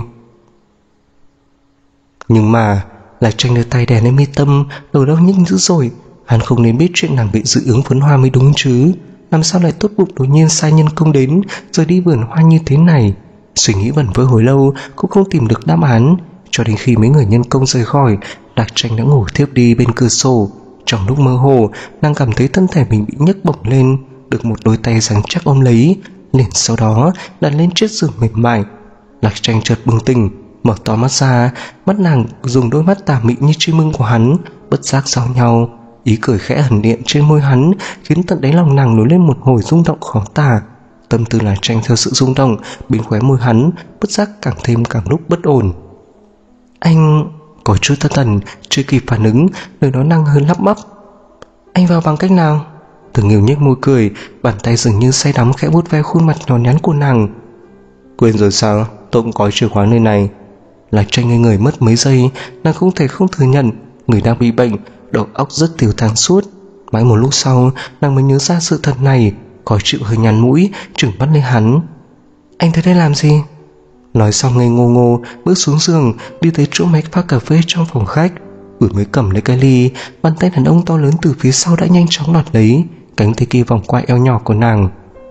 Nhưng mà Lạc Tranh đưa tay đè lên mi tâm, đầu đau nhức dữ dội. Hắn không nên biết chuyện nàng bị dị ứng phấn hoa mới đúng chứ. Làm sao lại tốt bụng đột nhiên sai nhân công đến rồi đi vườn hoa như thế này? Suy nghĩ vẩn vơ hồi lâu cũng không tìm được đáp án. Cho đến khi mấy người nhân công rời khỏi, Lạc Tranh đã ngủ thiếp đi bên cửa sổ. Trong lúc mơ hồ, nàng cảm thấy thân thể mình bị nhấc bổng lên, được một đôi tay rắn chắc ôm lấy, liền sau đó đặt lên chiếc giường mềm mại. Lạc Tranh chợt bừng tỉnh, mở to mắt ra, mắt nàng dùng đôi mắt tà mị như chim ưng của hắn bất giác giao nhau. Ý cười khẽ ẩn hiện trên môi hắn khiến tận đáy lòng nàng nổi lên một hồi rung động khó tả. Tâm tư Lạc Tranh theo sự rung động bên khóe môi hắn bất giác càng lúc bất ổn. Anh... Có chút thất thần, chưa kịp phản ứng, lời nói năng hơn lắp bắp. Anh vào bằng cách nào? Thương Yêu nhếch môi cười, bàn tay dường như say đắm khẽ vuốt ve khuôn mặt nhỏ nhắn của nàng. Quên rồi sao? Tôi cũng có chìa khóa nơi này. Lạc Tranh ngây người mất mấy giây, nàng không thể không thừa nhận người đang bị bệnh, đầu óc rất tiêu tán suốt. Mãi một lúc sau, nàng mới nhớ ra sự thật này, khó chịu hơi nhăn mũi, trừng mắt lên hắn. Anh tới đây làm gì? Nói xong ngây ngô bước xuống giường, đi tới chỗ máy pha cà phê trong phòng khách. Vừa mới cầm lấy cái ly, bàn tay đàn ông to lớn từ phía sau đã nhanh chóng đoạt lấy, cánh tay kia vòng qua eo nhỏ của nàng.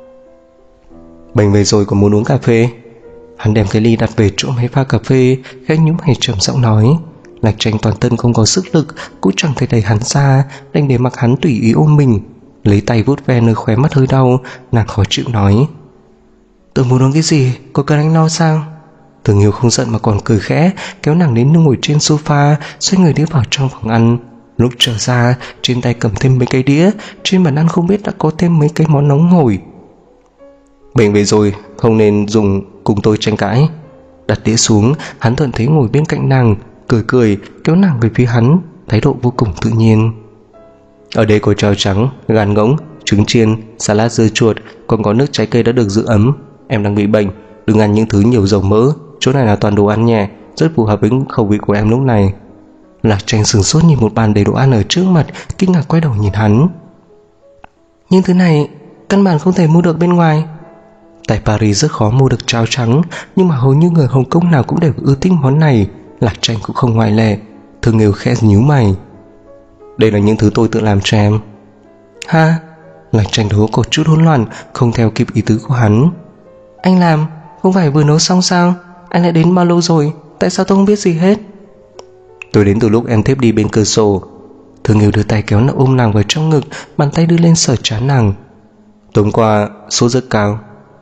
Bệnh về rồi còn muốn uống cà phê? Hắn đem cái ly đặt về chỗ máy pha cà phê, khẽ nhíu mày trầm giọng nói. Lạc Tranh toàn thân không có sức lực, cũng chẳng thể đẩy hắn ra, đành để mặc hắn tùy ý ôm mình. Lấy tay vuốt ve nơi khóe mắt hơi đau, nàng khó chịu nói. Tôi muốn uống cái gì? Có cần anh lo sao? Thương Yêu không giận mà còn cười khẽ, kéo nàng đến ngồi trên sofa, xoay người đi vào trong phòng ăn. Lúc trở ra, trên tay cầm thêm mấy cái đĩa, trên bàn ăn không biết đã có thêm mấy cái món nóng hổi. Bệnh về rồi, không nên dùng cùng tôi tranh cãi. Đặt đĩa xuống, hắn thuận thế ngồi bên cạnh nàng, cười kéo nàng về phía hắn, thái độ vô cùng tự nhiên. Ở đây có cháo trắng, gan ngỗng, trứng chiên, salad dưa chuột, còn có nước trái cây đã được giữ ấm. Em đang bị bệnh, đừng ăn những thứ nhiều dầu mỡ, chỗ này là toàn đồ ăn nhẹ, rất phù hợp với khẩu vị của em lúc này. Lạc Tranh sửng sốt nhìn một bàn đầy đồ ăn ở trước mặt, kinh ngạc quay đầu nhìn hắn. Nhưng thứ này căn bản không thể mua được bên ngoài. Tại Paris rất khó mua được cháo trắng, nhưng mà hầu như người Hồng Kông nào cũng đều ưa thích món này, Lạc Tranh cũng không ngoại lệ. Thương Yêu khẽ nhíu mày. Đây là những thứ tôi tự làm cho em. Ha? Lạc Tranh đó có chút hỗn loạn, không theo kịp ý tứ của hắn. Anh làm? Không phải vừa nấu xong sao? Anh đã đến bao lâu rồi? Tại sao tôi không biết gì hết? Tôi đến từ lúc em thiếp đi bên cửa sổ. Thường Nghiêu đưa tay kéo ôm nàng vào trong ngực, bàn tay đưa lên sờ trán nàng. Tối qua sốt rất cao.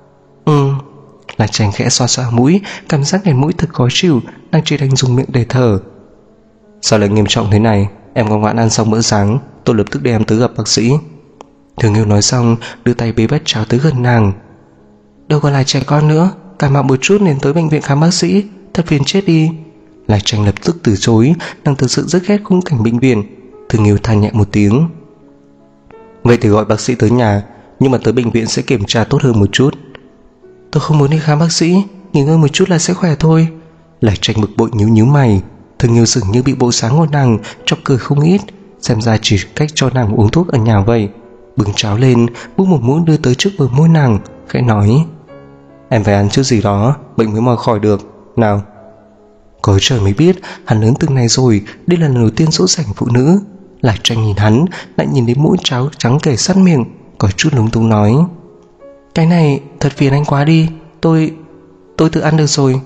Lạc Tranh khẽ xoa xoa mũi, cảm giác nghẹn mũi thật khó chịu, nàng chỉ đành dùng miệng để thở. Sao lại nghiêm trọng thế này? Em ngoan ngoãn ăn xong bữa sáng, tôi lập tức đưa em tới gặp bác sĩ. Thường Nghiêu nói xong, đưa tay bế bát cháo tới gần nàng. Đâu còn là trẻ con nữa, cảm mạo một chút nên tới bệnh viện khám bác sĩ, thật phiền chết đi. Lạc Tranh lập tức từ chối, nàng thực sự rất ghét khung cảnh bệnh viện. Thường Nghiêu than nhẹ một tiếng. Vậy thì gọi bác sĩ tới nhà, nhưng mà tới bệnh viện sẽ kiểm tra tốt hơn một chút. Tôi không muốn đi khám bác sĩ, nghỉ ngơi một chút là sẽ khỏe thôi. Lạc Tranh bực bội nhíu mày. Thường Nghiêu dường như bị bộ sáng của nàng chọc cười không ít, xem ra chỉ cách cho nàng uống thuốc ở nhà vậy. Bưng cháo lên, múc một muỗng đưa tới trước bờ môi nàng, khẽ nói: Em phải ăn chút gì đó, bệnh mới mau khỏi được. Nào. Có trời mới biết hắn lớn từng này rồi, đây là lần đầu tiên dỗ dành phụ nữ. Lạc Tranh nhìn hắn, lại nhìn đến muỗng cháo trắng kề sát miệng, có chút lúng túng nói: Cái này thật phiền anh quá đi, tôi tự ăn được rồi.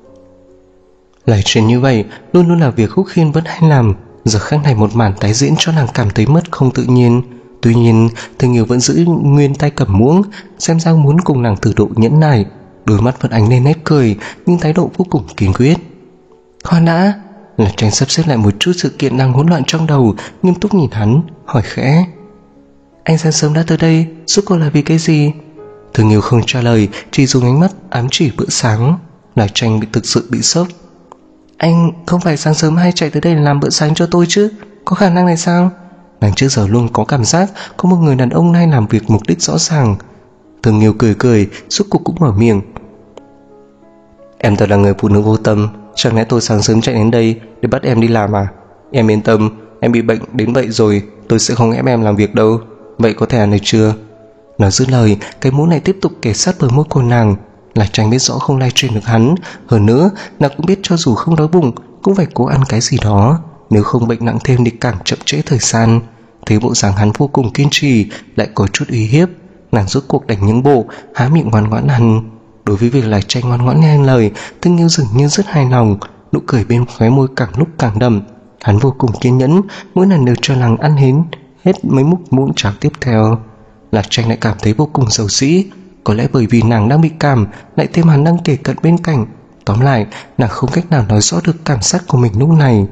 Lại chuyện như vậy luôn luôn là việc Khúc Khiên vẫn hay làm. Giờ khắc này một màn tái diễn cho nàng cảm thấy mất không tự nhiên. Tuy nhiên Thường Nghiêu vẫn giữ nguyên tay cầm muỗng, xem ra muốn cùng nàng thử độ nhẫn nại. Đôi mắt vẫn ánh lên nét cười, nhưng thái độ vô cùng kiên quyết. Khoan đã. Lạc Tranh sắp xếp lại một chút sự kiện đang hỗn loạn trong đầu, nghiêm túc nhìn hắn, hỏi khẽ: Anh sáng sớm đã tới đây, rốt cuộc là vì cái gì? Thường Nghiêu không trả lời, chỉ dùng ánh mắt ám chỉ bữa sáng. Lạc Tranh thực sự bị sốc. Anh không phải sáng sớm hay chạy tới đây để làm bữa sáng cho tôi chứ? Có khả năng này sao? Nàng trước giờ luôn có cảm giác có một người đàn ông hay làm việc mục đích rõ ràng. Thường Nghiêu cười, rốt cuộc cũng mở miệng. Em thật là người phụ nữ vô tâm, chẳng lẽ tôi sáng sớm chạy đến đây để bắt em đi làm à? Em yên tâm, em bị bệnh đến vậy rồi, tôi sẽ không ép em làm việc đâu. Vậy có thể ăn được chưa? Nói dứt lời, cái muỗng này tiếp tục kề sát bờ môi của nàng. Lạc Tranh biết rõ không lay truyền được hắn, hơn nữa nàng cũng biết cho dù không đói bụng cũng phải cố ăn cái gì đó, nếu không bệnh nặng thêm thì càng chậm trễ thời gian. Thấy bộ dáng hắn vô cùng kiên trì, lại có chút uy hiếp, nàng rốt cuộc đành những bộ, há miệng ngoan ngoãn ăn. Đối với việc Lạc Tranh ngoan ngoãn nghe lời, Thường Nghiêu dường như rất hài lòng, nụ cười bên khóe môi càng lúc càng đậm. Hắn vô cùng kiên nhẫn, mỗi lần đều cho nàng ăn hết mấy muỗng cháo tiếp theo. Lạc Tranh lại cảm thấy vô cùng xấu xí, có lẽ bởi vì nàng đang bị cảm, lại thêm hắn đang kề cận bên cạnh. Tóm lại, nàng không cách nào nói rõ được cảm giác của mình lúc này.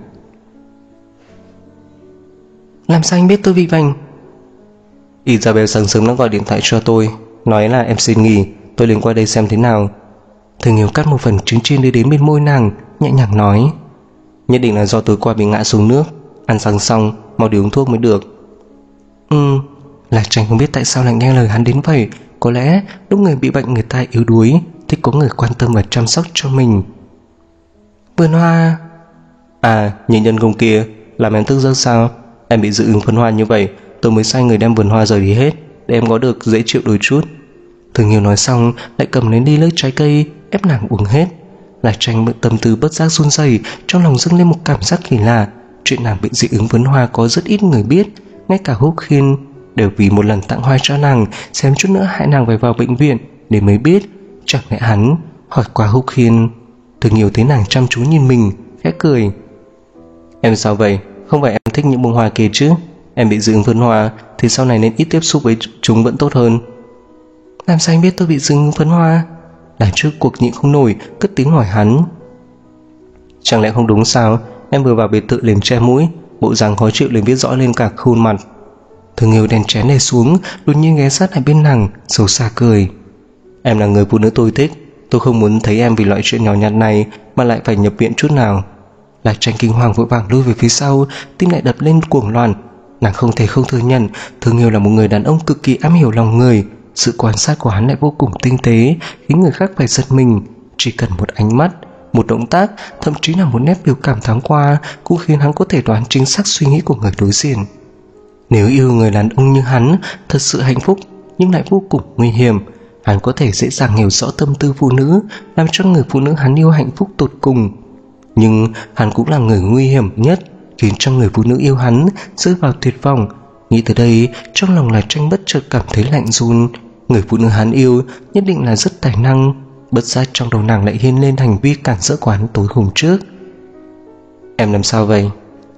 Làm sao anh biết tôi bị bệnh? Isabel sáng sớm đã gọi điện thoại cho tôi, nói là em xin nghỉ, tôi liền qua đây xem thế nào. Thường Nghiêu cắt một phần trứng chiên đưa đến bên môi nàng, nhẹ nhàng nói: Nhất định là do tối qua bị ngã xuống nước, ăn sáng xong mau đi uống thuốc mới được. Lạc Tranh không biết tại sao lại nghe lời hắn đến vậy. Có lẽ lúc người bị bệnh người ta yếu đuối, thích có người quan tâm và chăm sóc cho mình. Vườn hoa. À, những nhân công kia làm em thức giấc sao? Em bị dị ứng phấn hoa như vậy, tôi mới sai người đem vườn hoa rời đi hết, để em có được dễ chịu đôi chút. Thường Nghiêu nói xong lại cầm lấy ly nước trái cây ép nàng uống hết. Lạc Tranh tâm tư bất giác run rẩy, trong lòng dâng lên một cảm giác kỳ lạ. Chuyện nàng bị dị ứng phấn hoa có rất ít người biết, ngay cả Khúc Khiên đều vì một lần tặng hoa cho nàng, xem chút nữa hại nàng phải vào bệnh viện để mới biết. Chẳng lẽ hắn hỏi qua Khúc Khiên? Thường Nghiêu thấy nàng chăm chú nhìn mình, khẽ cười. Em sao vậy? Không phải em thích những bông hoa kia chứ? Em bị dị ứng phấn hoa thì sau này nên ít tiếp xúc với chúng vẫn tốt hơn. Làm sao anh biết tôi bị dị ứng phấn hoa? Đằng trước cuộc nhịn không nổi, cất tiếng hỏi hắn. Chẳng lẽ không đúng sao? Em vừa vào biệt thự liền che mũi, bộ dáng khó chịu liền viết rõ lên cả khuôn mặt. Thường Nghiêu đèn chén này xuống, đột nhiên ghé sát lại bên nàng, xấu xa cười. Em là người phụ nữ tôi thích, tôi không muốn thấy em vì loại chuyện nhỏ nhặt này mà lại phải nhập viện chút nào. Lạc Tranh kinh hoàng vội vàng lui về phía sau, tim lại đập lên cuồng loạn. Nàng không thể không thừa nhận Thường Nghiêu là một người đàn ông cực kỳ am hiểu lòng người. Sự quan sát của hắn lại vô cùng tinh tế, khiến người khác phải giật mình. Chỉ cần một ánh mắt, một động tác, thậm chí là một nét biểu cảm thoáng qua cũng khiến hắn có thể đoán chính xác suy nghĩ của người đối diện. Nếu yêu người đàn ông như hắn, thật sự hạnh phúc nhưng lại vô cùng nguy hiểm. Hắn có thể dễ dàng hiểu rõ tâm tư phụ nữ, làm cho người phụ nữ hắn yêu hạnh phúc tột cùng. Nhưng hắn cũng là người nguy hiểm nhất, khiến cho người phụ nữ yêu hắn rơi vào tuyệt vọng. Nghĩ tới đây, trong lòng Lạc Tranh bất chợt cảm thấy lạnh run. Người phụ nữ hắn yêu nhất định là rất tài năng. Bất giác trong đầu nàng lại hiện lên hành vi cản rỡ của hắn tối hôm trước. Em làm sao vậy?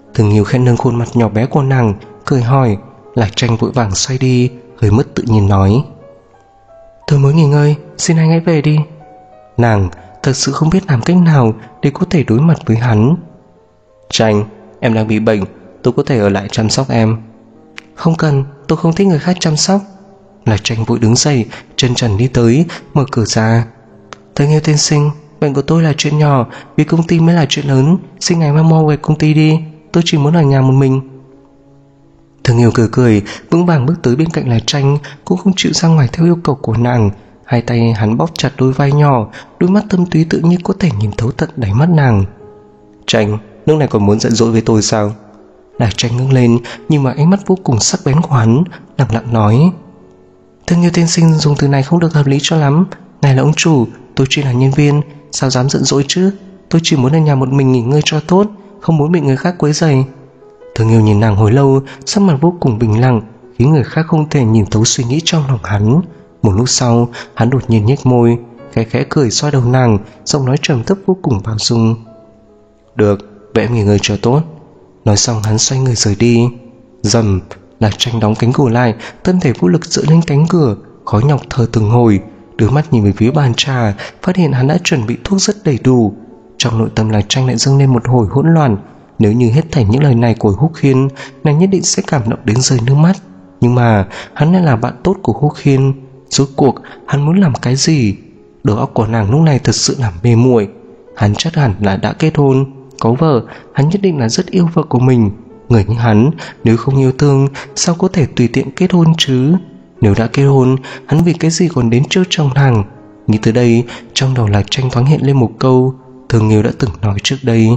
Thường Nghiêu khẽ nâng khuôn mặt nhỏ bé của nàng, cười hỏi. Lạc Tranh vội vàng xoay đi, hơi mất tự nhiên nói: Tôi muốn nghỉ ngơi, xin anh hãy về đi. Nàng thật sự không biết làm cách nào để có thể đối mặt với hắn. Tranh, em đang bị bệnh, tôi có thể ở lại chăm sóc em. Không cần, tôi không thích người khác chăm sóc. Lạc Tranh vội đứng dậy, chân trần đi tới, mở cửa ra. Thường Nghiêu tiên sinh, bệnh của tôi là chuyện nhỏ, vì công ty mới là chuyện lớn. Xin ngài mau về công ty đi, tôi chỉ muốn ở nhà một mình. Thường Nghiêu cười cười, vững vàng bước tới bên cạnh Lạc Tranh, cũng không chịu ra ngoài theo yêu cầu của nàng. Hai tay hắn bóp chặt đôi vai nhỏ, đôi mắt thâm thúy tự như có thể nhìn thấu tận đáy mắt nàng. Tranh, lúc này còn muốn giận dỗi với tôi sao? Lạc Tranh ngước lên, nhưng mà ánh mắt vô cùng sắc bén của hắn, lặng lặng nói: Thường Nghiêu tiên sinh dùng từ này không được hợp lý cho lắm. Ngài là ông chủ, tôi chỉ là nhân viên, sao dám giận dỗi chứ? Tôi chỉ muốn ở nhà một mình nghỉ ngơi cho tốt, không muốn bị người khác quấy rầy. Thường Nghiêu nhìn nàng hồi lâu, sắc mặt vô cùng bình lặng, khiến người khác không thể nhìn thấu suy nghĩ trong lòng hắn. Một lúc sau, hắn đột nhiên nhếch môi, khẽ khẽ cười xoa đầu nàng, giọng nói trầm thấp vô cùng bao dung. Được, vậy em nghỉ ngơi cho tốt. Nói xong hắn xoay người rời đi. Rầm, Lạc Tranh đóng cánh cửa lại, thân thể vô lực dựa lên cánh cửa, khó nhọc thở từng hồi, đưa mắt nhìn về phía bàn trà, phát hiện hắn đã chuẩn bị thuốc rất đầy đủ. Trong nội tâm Lạc Tranh lại dâng lên một hồi hỗn loạn. Nếu như hết thảy những lời này của Húc Khiên, nàng nhất định sẽ cảm động đến rơi nước mắt. Nhưng mà hắn lại là bạn tốt của Húc Khiên. Rốt cuộc hắn muốn làm cái gì? Đầu óc của nàng lúc này thật sự là mê muội. Hắn chắc hẳn là đã kết hôn, có vợ, hắn nhất định là rất yêu vợ của mình. Người như hắn, nếu không yêu thương, sao có thể tùy tiện kết hôn chứ? Nếu đã kết hôn, hắn vì cái gì còn đến trước trong nàng? Nghĩ tới đây, trong đầu Lạc Tranh thoáng hiện lên một câu Thường Nghiêu đã từng nói trước đây.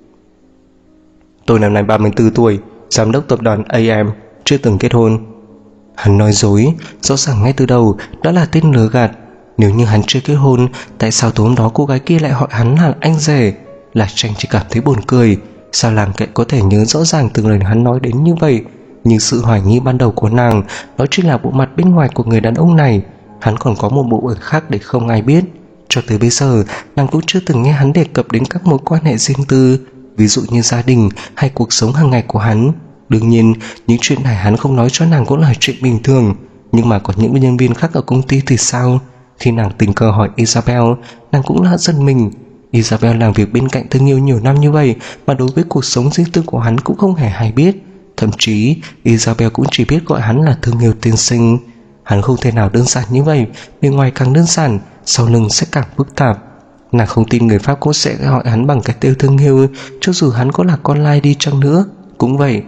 Tôi năm nay 34 tuổi, giám đốc tập đoàn AM, chưa từng kết hôn. Hắn nói dối, rõ ràng ngay từ đầu đã là tên lừa gạt. Nếu như hắn chưa kết hôn, tại sao tối hôm đó cô gái kia lại gọi hắn là anh rể? Lạc Tranh chỉ cảm thấy buồn cười. Sao nàng lại có thể nhớ rõ ràng từng lời hắn nói đến như vậy? Nhưng sự hoài nghi ban đầu của nàng, đó chỉ là bộ mặt bên ngoài của người đàn ông này. Hắn còn có một bộ mặt khác để không ai biết. Cho tới bây giờ, nàng cũng chưa từng nghe hắn đề cập đến các mối quan hệ riêng tư, ví dụ như gia đình hay cuộc sống hàng ngày của hắn. Đương nhiên, những chuyện này hắn không nói cho nàng cũng là chuyện bình thường. Nhưng mà còn những nhân viên khác ở công ty thì sao? Khi nàng tình cờ hỏi Isabel, nàng cũng đã giật mình. Isabel làm việc bên cạnh Thường Nghiêu nhiều năm như vậy mà đối với cuộc sống riêng tư của hắn cũng không hề hay biết. Thậm chí Isabel cũng chỉ biết gọi hắn là Thường Nghiêu tiên sinh. Hắn không thể nào đơn giản như vậy, bề ngoài càng đơn giản, sau lưng sẽ càng phức tạp. Nàng không tin người Pháp cũng sẽ gọi hắn bằng cái tên Thường Nghiêu, cho dù hắn có là con lai đi chăng nữa cũng vậy.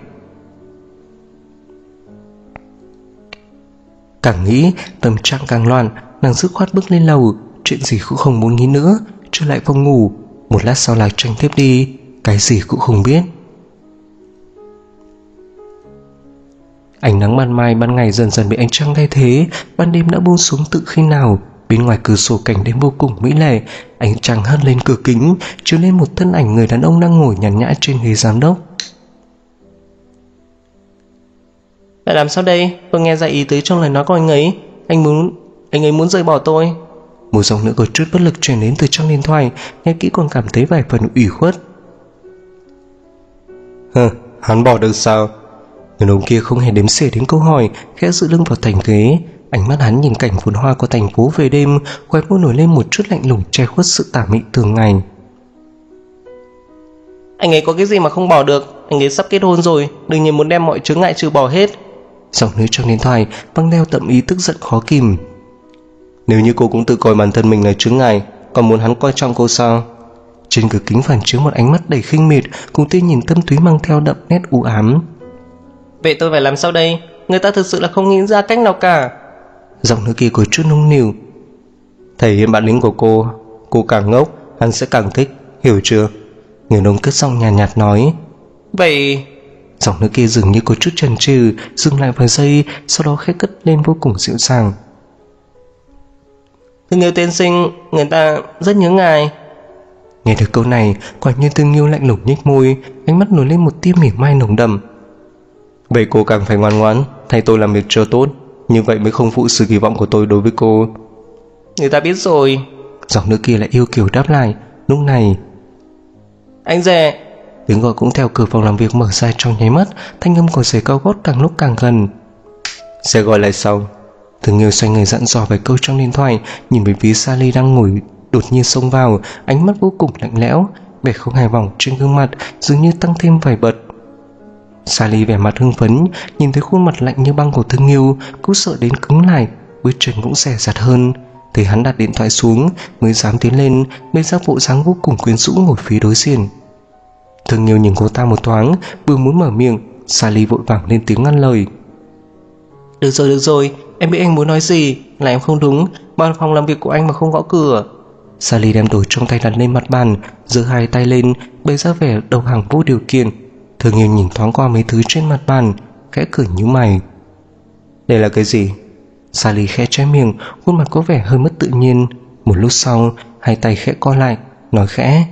Càng nghĩ tâm trạng càng loạn, nàng dứt khoát bước lên lầu, chuyện gì cũng không muốn nghĩ nữa, trở lại phòng ngủ. Một lát sau Lạc Tranh tiếp đi, cái gì cũng không biết. Ánh nắng ban mai ban ngày dần dần bị ánh trăng thay thế, ban đêm đã buông xuống tự khi nào. Bên ngoài cửa sổ cảnh đêm vô cùng mỹ lệ, ánh trăng hắt lên cửa kính, chiếu lên một thân ảnh người đàn ông đang ngồi nhàn nhã trên ghế giám đốc. Lại làm sao đây? Tôi nghe ra ý tứ trong lời nói của anh ấy. Anh ấy muốn rời bỏ tôi. Một giọng nữ có chút bất lực truyền đến từ trong điện thoại, nghe kỹ còn cảm thấy vài phần ủy khuất. Hắn bỏ được sao? Người đàn ông kia không hề đếm xỉa đến câu hỏi, khẽ dựa lưng vào thành ghế. Ánh mắt hắn nhìn cảnh phồn hoa của thành phố về đêm, khóe môi nổi lên một chút lạnh lùng che khuất sự tà mị thường ngày. Anh ấy có cái gì mà không bỏ được? Anh ấy sắp kết hôn rồi, đương nhiên muốn đem mọi chướng ngại trừ bỏ hết. Giọng nữ trong điện thoại vang theo đậm ý tức giận khó kìm. Nếu như cô cũng tự coi bản thân mình là chướng ngại, còn muốn hắn coi trọng cô sao? Trên cửa kính phản chiếu một ánh mắt đầy khinh miệt, cùng tia nhìn thâm thúy mang theo đậm nét u ám. Vậy tôi phải làm sao đây? Người ta thực sự là không nghĩ ra cách nào cả. Giọng nữ kia có chút nũng nịu. Thể hiện bản lĩnh của cô càng ngốc, hắn sẽ càng thích, hiểu chưa? Người nông cất giọng nhàn nhạt nói. Vậy... Giọng nữ kia dường như có chút chần chừ, dừng lại vài giây, sau đó khẽ cất lên vô cùng dịu dàng. Thường Nghiêu tiên sinh, người ta rất nhớ ngài. Nghe được câu này, quả nhiên Thường Nghiêu lạnh lùng nhếch môi, ánh mắt nổi lên một tia mỉa mai nồng đậm. Vậy cô càng phải ngoan ngoãn, thay tôi làm việc cho tốt, như vậy mới không phụ sự kỳ vọng của tôi đối với cô. Người ta biết rồi. Giọng nữ kia lại yêu kiều đáp lại. Lúc này, anh rể, Tiếng gọi cũng theo cửa phòng làm việc mở ra trong nháy mắt, thanh âm của giày cao gót càng lúc càng gần. Sẽ gọi lại sau. Thường Nghiêu xoay người dặn dò vài câu trong điện thoại, nhìn về phía Sally đang ngồi đột nhiên xông vào, ánh mắt vô cùng lạnh lẽo, vẻ không hài lòng trên gương mặt dường như tăng thêm vài bậc. Sally vẻ mặt hưng phấn, nhìn thấy khuôn mặt lạnh như băng của Thương Nghiêu, cũng sợ đến cứng lại, bước chân cũng dè dặt hơn. Thấy hắn đặt điện thoại xuống, mới dám tiến lên, bày ra bộ dáng vô cùng quyến rũ ngồi phía đối diện. Thương Nghiêu nhìn cô ta một thoáng, vừa muốn mở miệng, Sally vội vàng lên tiếng ngăn lời. Được rồi, em biết anh muốn nói gì, là em không đúng, vào phòng làm việc của anh mà không gõ cửa. Sally đem đồ trong tay đặt lên mặt bàn, giơ hai tay lên, bày ra vẻ đầu hàng vô điều kiện. Thương Nghiêu nhìn thoáng qua mấy thứ trên mặt bàn, khẽ cười nhíu mày. Đây là cái gì? Sally khẽ chép miệng, khuôn mặt có vẻ hơi mất tự nhiên. Một lúc sau, hai tay khẽ co lại, nói khẽ.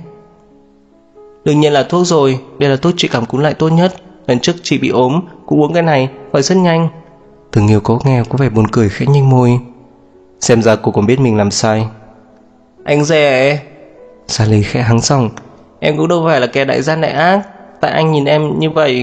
Đương nhiên là thuốc rồi, đây là thuốc trị cảm cúm lại tốt nhất. Lần trước chị bị ốm, cũng uống cái này, khỏi rất nhanh. Thương Nghiêu có nghe có vẻ buồn cười, khẽ nhếch môi. Xem ra cô còn biết mình làm sai. Anh rẻ. Sally khẽ hắng giọng. Em cũng đâu phải là kẻ đại gian đại ác, tại anh nhìn em như vậy.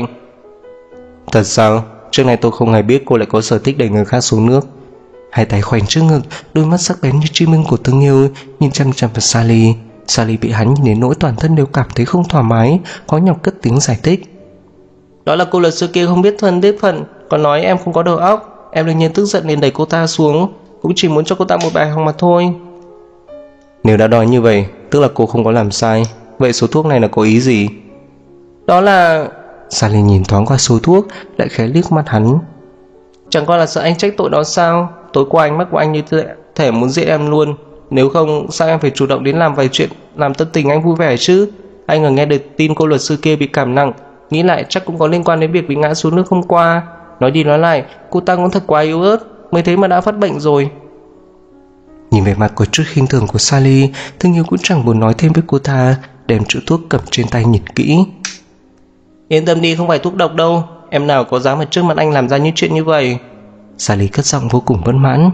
Thật sao? Trước này tôi không hề biết cô lại có sở thích đẩy người khác xuống nước. Hai tay khoanh trước ngực, đôi mắt sắc bén như chim ưng của Thương Nghiêu nhìn chăm chăm vào Sally. Sally bị hắn nhìn đến nỗi toàn thân đều cảm thấy không thoải mái, khó nhọc cất tiếng giải thích. Đó là cô luật sư kia không biết thân biết phận, còn nói em không có đầu óc. Em đương nhiên tức giận nên đẩy cô ta xuống, cũng chỉ muốn cho cô ta một bài học mà thôi. Nếu đã nói như vậy, tức là cô không có làm sai. Vậy số thuốc này là có ý gì? Đó là... Sally nhìn thoáng qua số thuốc, lại khẽ liếc mắt hắn. Chẳng qua là sợ anh trách tội đó sao? Tối qua ánh mắt của anh như thể muốn giết em luôn. Nếu không, sao em phải chủ động đến làm vài chuyện làm tâm tình anh vui vẻ chứ? Anh ở nghe được tin cô luật sư kia bị cảm nặng, nghĩ lại chắc cũng có liên quan đến việc bị ngã xuống nước hôm qua. Nói đi nói lại, cô ta cũng thật quá yếu ớt, mới thế mà đã phát bệnh rồi. Nhìn vẻ mặt có chút khinh thường của Sally, Thương Nghiêu cũng chẳng buồn nói thêm với cô ta, đem chữ thuốc cầm trên tay nhìn kỹ. Yên tâm đi, không phải thuốc độc đâu. Em nào có dám ở trước mặt anh làm ra những chuyện như vậy. Sally cất giọng vô cùng bất mãn.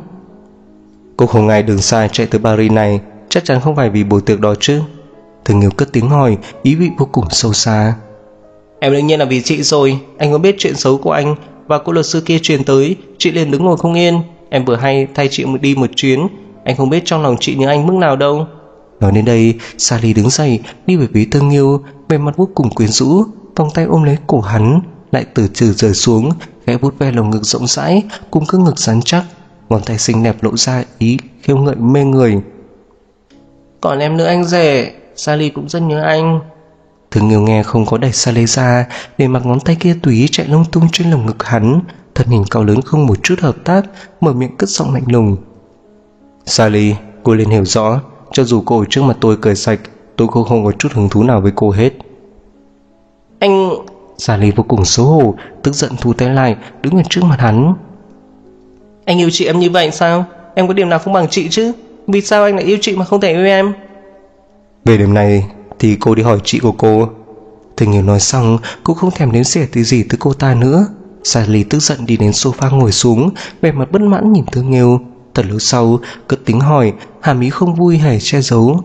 Cô không ngại đường xa chạy tới Paris này, chắc chắn không phải vì buổi tiệc đó chứ? Thương Nghiêu cất tiếng hỏi, ý vị vô cùng sâu xa. Em đương nhiên là vì chị rồi. Anh có biết chuyện xấu của anh và cô luật sư kia truyền tới, chị liền đứng ngồi không yên. Em vừa hay thay chị đi một chuyến, anh không biết trong lòng chị như anh mức nào đâu. Nói đến đây, Sally đứng dậy, đi về phía Thương Nghiêu, vẻ mặt vô cùng quyến rũ, vòng tay ôm lấy cổ hắn, lại từ từ rời xuống, khẽ vuốt ve lồng ngực rộng rãi cùng cơ ngực rắn chắc, ngón tay xinh đẹp lộ ra ý khiêu gợi mê người. Còn em nữa anh rể, Sally cũng rất nhớ anh. Thương Nghiêu nghe không có đẩy Sally ra, để mặc ngón tay kia tùy ý chạy lung tung trên lồng ngực hắn, thân hình cao lớn không một chút hợp tác, mở miệng cất giọng lạnh lùng. Sally, cô nên hiểu rõ, cho dù cô ở trước mặt tôi cười sạch, tôi cũng không có chút hứng thú nào với cô hết. Anh... Sally vô cùng xấu hổ, tức giận thu tay lại, đứng ở trước mặt hắn. Anh yêu chị em như vậy sao? Em có điểm nào không bằng chị chứ? Vì sao anh lại yêu chị mà không thể yêu em? Về điểm này thì cô đi hỏi chị của cô. Thương Nghiêu nói xong, cũng không thèm đếm xỉa tí gì tới cô ta nữa. Sally tức giận đi đến sofa ngồi xuống, vẻ mặt bất mãn nhìn Thương Nghiêu. Thật lâu sau, cất tiếng hỏi, hàm ý không vui hề che giấu.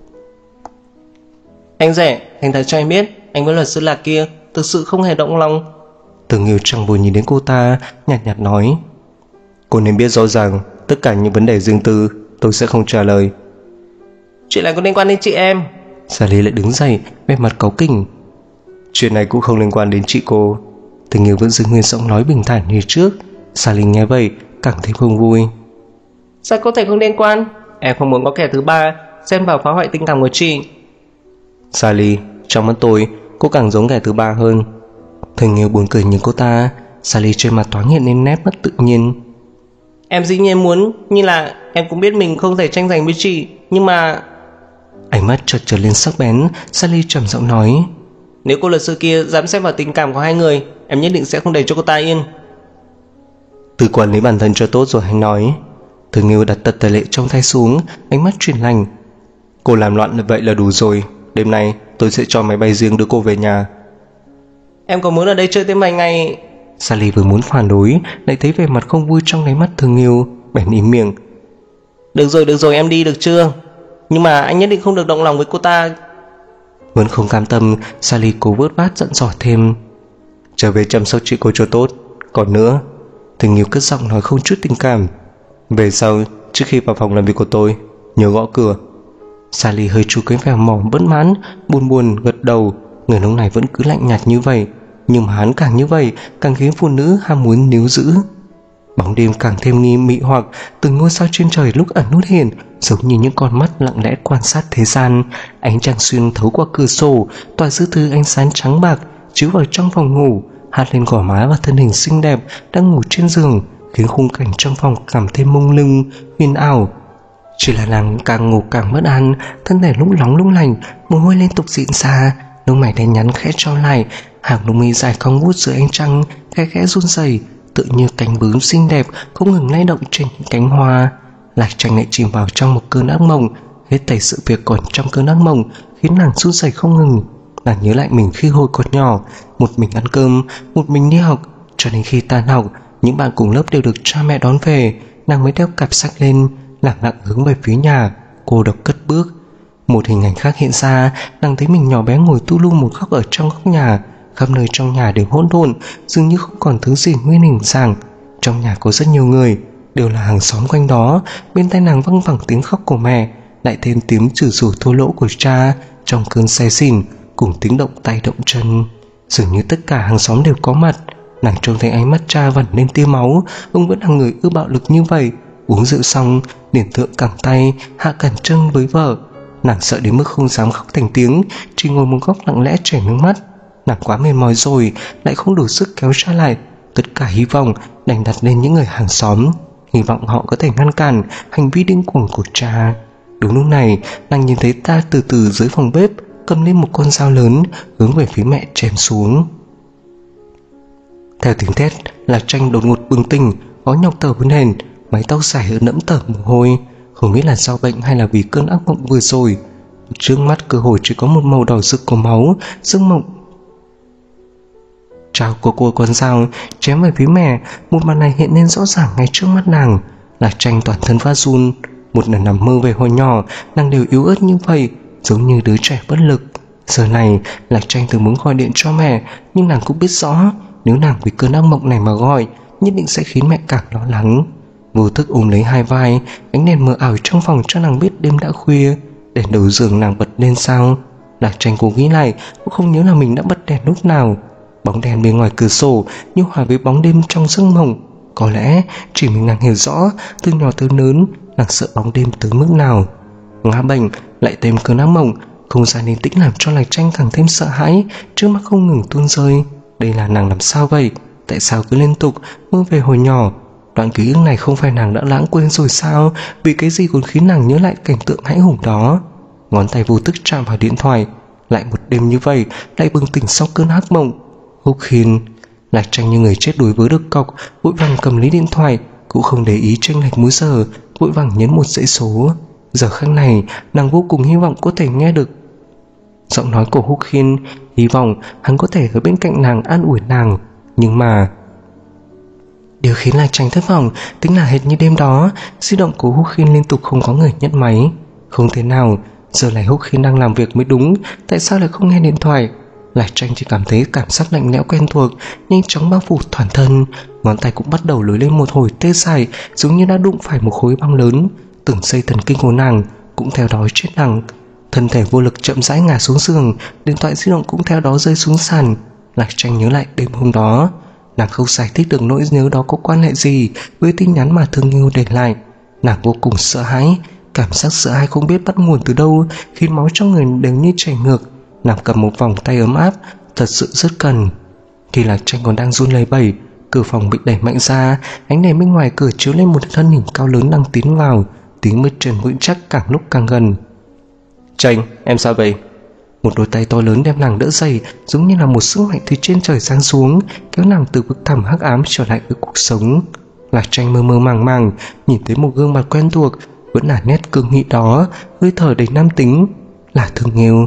Anh rể, thành thật cho em biết, anh với luật sư Lạc kia thực sự không hề động lòng. Thương Nghiêu chẳng buồn nhìn đến cô ta, nhạt nhạt nói. Cô nên biết rõ ràng, tất cả những vấn đề riêng tư tôi sẽ không trả lời. Chuyện này có liên quan đến chị em. Sally lại đứng dậy, vẻ mặt cáu kỉnh. Chuyện này cũng không liên quan đến chị cô. Thương Nghiêu vẫn giữ nguyên giọng nói bình thản như trước. Sally nghe vậy càng thấy không vui. Sao có thể không liên quan? Em không muốn có kẻ thứ ba xen vào phá hoại tình cảm của chị. Sally, trong mắt tôi, cô càng giống kẻ thứ ba hơn. Thương Nghiêu buồn cười nhìn cô ta. Sally trên mặt thoáng hiện lên nét mất tự nhiên. Em dĩ nhiên muốn, như là em cũng biết mình không thể tranh giành với chị, nhưng mà... Ánh mắt chợt trở lên sắc bén, Sally trầm giọng nói. Nếu cô luật sư kia dám xen vào tình cảm của hai người, em nhất định sẽ không để cho cô ta yên. Tự quản lý bản thân cho tốt rồi anh nói. Thương Nghiêu đặt tật tài lệ trong tay xuống, ánh mắt chuyển lành. Cô làm loạn như vậy là đủ rồi. Đêm nay tôi sẽ cho máy bay riêng đưa cô về nhà. Em có muốn ở đây chơi thêm vài ngày? Sally vừa muốn phản đối, lại thấy vẻ mặt không vui trong đáy mắt Thương Nghiêu, bèn im miệng. Được rồi em đi được chưa? Nhưng mà anh nhất định không được động lòng với cô ta. Vẫn không cam tâm, Sally cố vớt vát dặn dò thêm: trở về chăm sóc chị cô cho tốt. Còn nữa, Thường Nghiêu cất giọng nói không chút tình cảm, về sau trước khi vào phòng làm việc của tôi nhớ gõ cửa. Sally hơi chú cái vẻ mỏ bất mãn, buồn gật đầu. Người nông này vẫn cứ lạnh nhạt như vậy, nhưng mà hắn càng như vậy càng khiến phụ nữ ham muốn níu giữ. Bóng đêm càng thêm nghi mị hoặc, từng ngôi sao trên trời lúc ẩn nút hiện, giống như những con mắt lặng lẽ quan sát thế gian. Ánh trăng xuyên thấu qua cửa sổ, tỏa ra thứ ánh sáng trắng bạc chiếu vào trong phòng ngủ, hắt lên gò má và thân hình xinh đẹp đang ngủ trên giường, khiến khung cảnh trong phòng cảm thêm mông lung, huyền ảo. Chỉ là nàng càng ngủ càng bất an, thân thể lúc nóng lúc lạnh, mồ hôi liên tục diễn ra, lông mày đen nhắn khẽ trao lại, hàng lông mi dài cong vút dưới ánh trăng khẽ khẽ run rẩy, tự như cánh bướm xinh đẹp không ngừng lay động trên những cánh hoa. Lạc Tranh lại chìm vào trong một cơn ác mộng, hết thảy sự việc còn trong cơn ác mộng khiến nàng run rẩy không ngừng. Nàng nhớ lại mình khi hồi còn nhỏ, một mình ăn cơm, một mình đi học, cho đến khi tan học, những bạn cùng lớp đều được cha mẹ đón về, nàng mới đeo cặp sách lên, lẳng lặng hướng về phía nhà, cô độc cất bước. Một hình ảnh khác hiện ra, nàng thấy mình nhỏ bé ngồi tu lu một góc ở trong góc nhà, khắp nơi trong nhà đều hỗn độn, dường như không còn thứ gì nguyên hình ràng. Trong nhà có rất nhiều người, đều là hàng xóm quanh đó. Bên tai nàng văng vẳng tiếng khóc của mẹ, lại thêm tiếng chửi rủa thô lỗ của cha trong cơn say xỉn, cùng tiếng động tay động chân. Dường như tất cả hàng xóm đều có mặt. Nàng trông thấy ánh mắt cha vẩn lên tia máu. Ông vẫn là người ưa bạo lực như vậy. Uống rượu xong, liền thượng cẳng tay, hạ cẳng chân với vợ. Nàng sợ đến mức không dám khóc thành tiếng, chỉ ngồi một góc lặng lẽ chảy nước mắt. Nàng quá mệt mỏi rồi, lại không đủ sức kéo cha lại. Tất cả hy vọng đành đặt lên những người hàng xóm, hy vọng họ có thể ngăn cản hành vi điên cuồng của cha. Đúng lúc này, nàng nhìn thấy ta từ từ dưới phòng bếp cầm lên một con dao lớn, hướng về phía mẹ chém xuống. Theo tiếng thét, Lạc Tranh đột ngột bừng tỉnh, gõ nhọc tờ với nền, mái tóc dài ướt đẫm tởm mồ hôi. Không biết là do bệnh hay là vì cơn ác mộng vừa rồi, trước mắt cơ hội chỉ có một màu đỏ rực của máu. Giấc mộng trao của cô con dao chém về phía mẹ. Một màn này hiện lên rõ ràng ngay trước mắt nàng. Lạc Tranh toàn thân phát run. Một lần nằm mơ về hồi nhỏ, nàng đều yếu ớt như vậy, giống như đứa trẻ bất lực. Giờ này, Lạc Tranh từng muốn gọi điện cho mẹ, nhưng nàng cũng biết rõ, nếu nàng vì cơn ác mộng này mà gọi, nhất định sẽ khiến mẹ càng lo lắng. Vô thức ôm lấy hai vai, ánh đèn mờ ảo trong phòng cho nàng biết đêm đã khuya. Đèn đầu giường nàng bật lên sao? Lạc Tranh cố nghĩ lại, cũng không nhớ là mình đã bật đèn lúc nào. Bóng đèn bên ngoài cửa sổ như hòa với bóng đêm trong giấc mộng. Có lẽ chỉ mình nàng hiểu rõ, từ nhỏ tới lớn, nàng sợ bóng đêm tới mức nào. Ngã bệnh lại thêm cơn ác mộng, không gian yên tĩnh làm cho Lạc Tranh càng thêm sợ hãi, trước mắt không ngừng tuôn rơi. Đây là nàng làm sao vậy? Tại sao cứ liên tục mơ về hồi nhỏ? Đoạn ký ức này không phải nàng đã lãng quên rồi sao? Vì cái gì còn khiến nàng nhớ lại cảnh tượng hãi hùng đó? Ngón tay vô thức chạm vào điện thoại. Lại một đêm như vậy, lại bừng tỉnh sau cơn ác mộng. Húc Khiên. Lạc Tranh như người chết đuối với được cọc, vội vàng cầm lấy điện thoại, cũng không để ý chênh lệch múi giờ, vội vàng nhấn một dãy số. Giờ khắc này, nàng vô cùng hy vọng có thể nghe được giọng nói của Húc Khiên, hy vọng hắn có thể ở bên cạnh nàng an ủi nàng. Nhưng mà điều khiến Lạc Tranh thất vọng tính là hệt như đêm đó, di động của Húc Khiên liên tục không có người nhấc máy. Không thể nào, giờ này Húc Khiên đang làm việc mới đúng, tại sao lại không nghe điện thoại? Lạc Tranh chỉ cảm thấy cảm giác lạnh lẽo quen thuộc nhanh chóng bao phủ toàn thân, ngón tay cũng bắt đầu lối lên một hồi tê dại, giống như đã đụng phải một khối băng lớn. Từng dây thần kinh của nàng cũng theo đó chết lặng, thân thể vô lực chậm rãi ngả xuống giường, điện thoại di động cũng theo đó rơi xuống sàn. Lạc Tranh nhớ lại đêm hôm đó, nàng không giải thích được nỗi nhớ đó có quan hệ gì với tin nhắn mà Thương Nghiêu để lại. Nàng vô cùng sợ hãi, cảm giác sợ hãi không biết bắt nguồn từ đâu, khiến máu trong người đều như chảy ngược. Nàng cầm một vòng tay ấm áp, thật sự rất cần. Khi Lạc Tranh còn đang run lẩy bẩy, cửa phòng bị đẩy mạnh ra, ánh đèn bên ngoài cửa chiếu lên một thân hình cao lớn đang tiến vào, tiếng bước chân vững chắc càng lúc càng gần. Tranh, em sao vậy? Một đôi tay to lớn đem nàng đỡ dậy, giống như là một sức mạnh từ trên trời giáng xuống, kéo nàng từ vực thẳm hắc ám trở lại với cuộc sống. Lạc Tranh mơ mơ màng màng nhìn thấy một gương mặt quen thuộc, vẫn là nét cương nghị đó, hơi thở đầy nam tính, là Thương Nghiêu.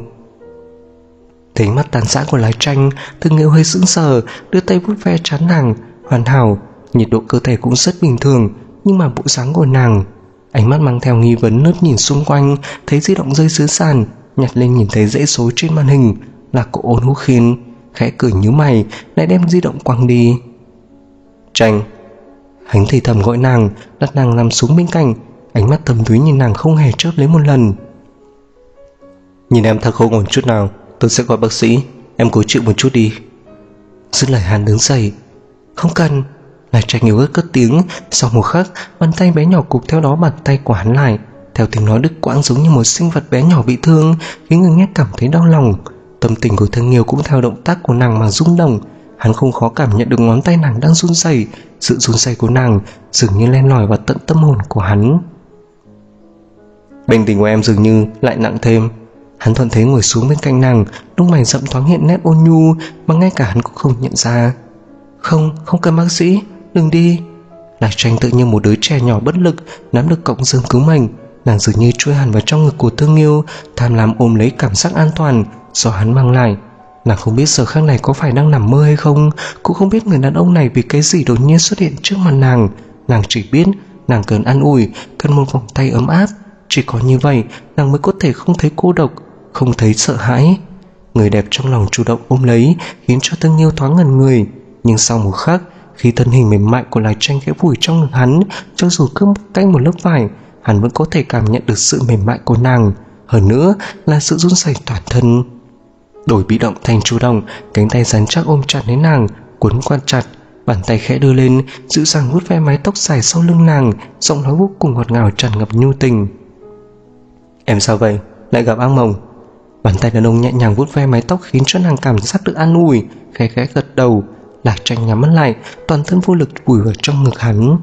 Thấy mắt tàn rã của Lạc Tranh, Thương Nghiêu hơi sững sờ, đưa tay vuốt ve trán nàng. Hoàn hảo, nhiệt độ cơ thể cũng rất bình thường, nhưng mà bộ dáng của nàng, ánh mắt mang theo nghi vấn lướt nhìn xung quanh, thấy di động rơi dưới sàn. nhặt lên nhìn thấy dãy số trên màn hình là của Ôn Húc Khiên, khẽ cười nhíu mày, lại đem di động quăng đi. Tranh. Hắn thì thầm gọi nàng, đặt nàng nằm xuống bên cạnh, ánh mắt thâm thúy nhìn nàng không hề chớp lấy một lần. Nhìn em thật không ổn chút nào, tôi sẽ gọi bác sĩ, em cố chịu một chút đi. Dứt lời hắn đứng dậy. Không cần. Là Tranh yếu ớt cất tiếng. Sau một khắc, bàn tay bé nhỏ cụp theo đó bàn tay của hắn lại, theo tiếng nói đứt quãng giống như một sinh vật bé nhỏ bị thương, khiến người nghe cảm thấy đau lòng. Tâm tình của Thương Nghiêu cũng theo động tác của nàng mà rung động. Hắn không khó cảm nhận được ngón tay nàng đang run rẩy, sự run rẩy của nàng dường như len lỏi vào tận tâm hồn của hắn. Bệnh tình của em dường như lại nặng thêm. Hắn thuận thế ngồi xuống bên cạnh nàng, lông mày rậm thoáng hiện nét ôn nhu mà ngay cả hắn cũng không nhận ra. Không cần bác sĩ, đừng đi. Lạc Tranh tự như một đứa trẻ nhỏ bất lực nắm được cọng rơm cứu mình. Nàng dường như chui hẳn vào trong ngực của Thương Nghiêu, tham lam ôm lấy cảm giác an toàn do hắn mang lại. Nàng không biết giờ khắc này có phải đang nằm mơ hay không, cũng không biết người đàn ông này vì cái gì đột nhiên xuất hiện trước mặt nàng. Nàng chỉ biết nàng cần an ủi, cần một vòng tay ấm áp. Chỉ có như vậy nàng mới có thể không thấy cô độc, không thấy sợ hãi. Người đẹp trong lòng chủ động ôm lấy, khiến cho Thương Nghiêu thoáng ngẩn người. Nhưng sau một khắc, khi thân hình mềm mại của Lạc Tranh khẽ vùi trong ngực hắn, cho dù cứ cách một lớp vải, hắn vẫn có thể cảm nhận được sự mềm mại của nàng, hơn nữa là sự run rẩy toàn thân. Đổi bị động thành chủ động, cánh tay rắn chắc ôm chặt lấy nàng, cuốn quăn chặt, bàn tay khẽ đưa lên, dịu dàng vuốt ve mái tóc dài sau lưng nàng, giọng nói vô cùng ngọt ngào tràn ngập nhu tình. Em sao vậy, lại gặp ác mộng? Bàn tay đàn ông nhẹ nhàng vuốt ve mái tóc khiến cho nàng cảm giác được an ủi, khẽ khẽ gật đầu. Lạc Tranh nhắm mắt lại, toàn thân vô lực vùi vào trong ngực hắn.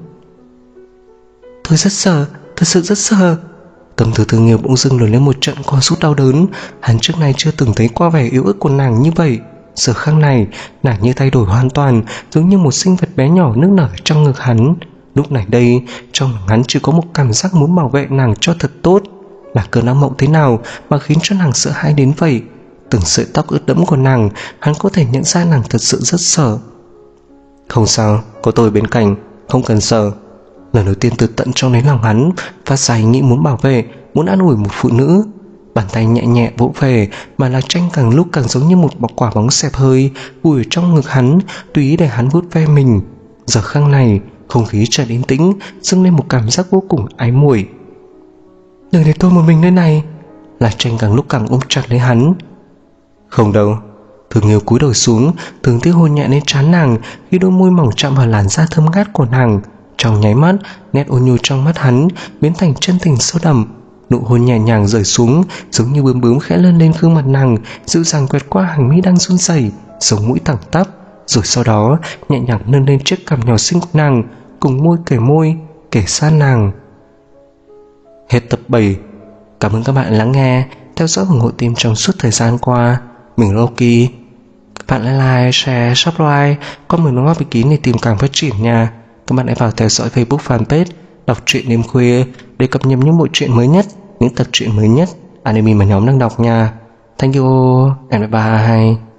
Tôi rất sợ, thật sự rất sợ. Tâm tư Thương Nghiêu bỗng dưng nổi lên một trận co rút đau đớn. Hắn trước nay chưa từng thấy qua vẻ yếu ớt của nàng như vậy. Giờ khắc này, nàng như thay đổi hoàn toàn, giống như một sinh vật bé nhỏ nức nở trong ngực hắn. Lúc này đây, trong lòng hắn chỉ có một cảm giác muốn bảo vệ nàng cho thật tốt. Là cơn ác mộng thế nào mà khiến cho nàng sợ hãi đến vậy? Từng sợi tóc ướt đẫm của nàng, hắn có thể nhận ra nàng thật sự rất sợ. Không sao, có tôi bên cạnh, không cần sợ. Lần đầu tiên từ tận trong đáy lòng hắn phát ra ý nghĩ muốn bảo vệ, muốn an ủi một phụ nữ. Bàn tay nhẹ nhẹ vỗ về, mà Lạc Tranh càng lúc càng giống như một quả bóng xẹp hơi vùi trong ngực hắn, tùy ý để hắn vuốt ve mình. Giờ khắc này, không khí trở yên tĩnh, dâng lên một cảm giác vô cùng ái muội. Đừng để tôi một mình nơi này. Lạc Tranh càng lúc càng ôm chặt lấy hắn. Không đâu. Thương Nghiêu cúi đầu xuống, thường tiếc hôn nhẹ lên trán nàng, khi đôi môi mỏng chạm vào làn da thơm ngát của nàng. Trong nháy mắt, nét ôn nhu trong mắt hắn biến thành chân tình sâu đậm. Nụ hôn nhẹ nhàng rơi xuống, giống như bướm bướm khẽ lên lên gương mặt nàng, dịu dàng quẹt qua hàng mi đang run rẩy, sống mũi thẳng tắp, rồi sau đó nhẹ nhàng nâng lên chiếc cằm nhỏ xinh của nàng, cùng môi, kề sát nàng. Hết tập 7. Cảm ơn các bạn lắng nghe, theo dõi ủng hộ team trong suốt thời gian qua. Mình Loki. Các bạn like, share, subscribe, comment đóng góp ý kiến để tìm càng phát triển nha. Các bạn hãy vào theo dõi Facebook fanpage Đọc truyện đêm khuya để cập nhật những bộ truyện mới nhất, những tập truyện mới nhất anime mà nhóm đang đọc nha. Thank you and bye bye.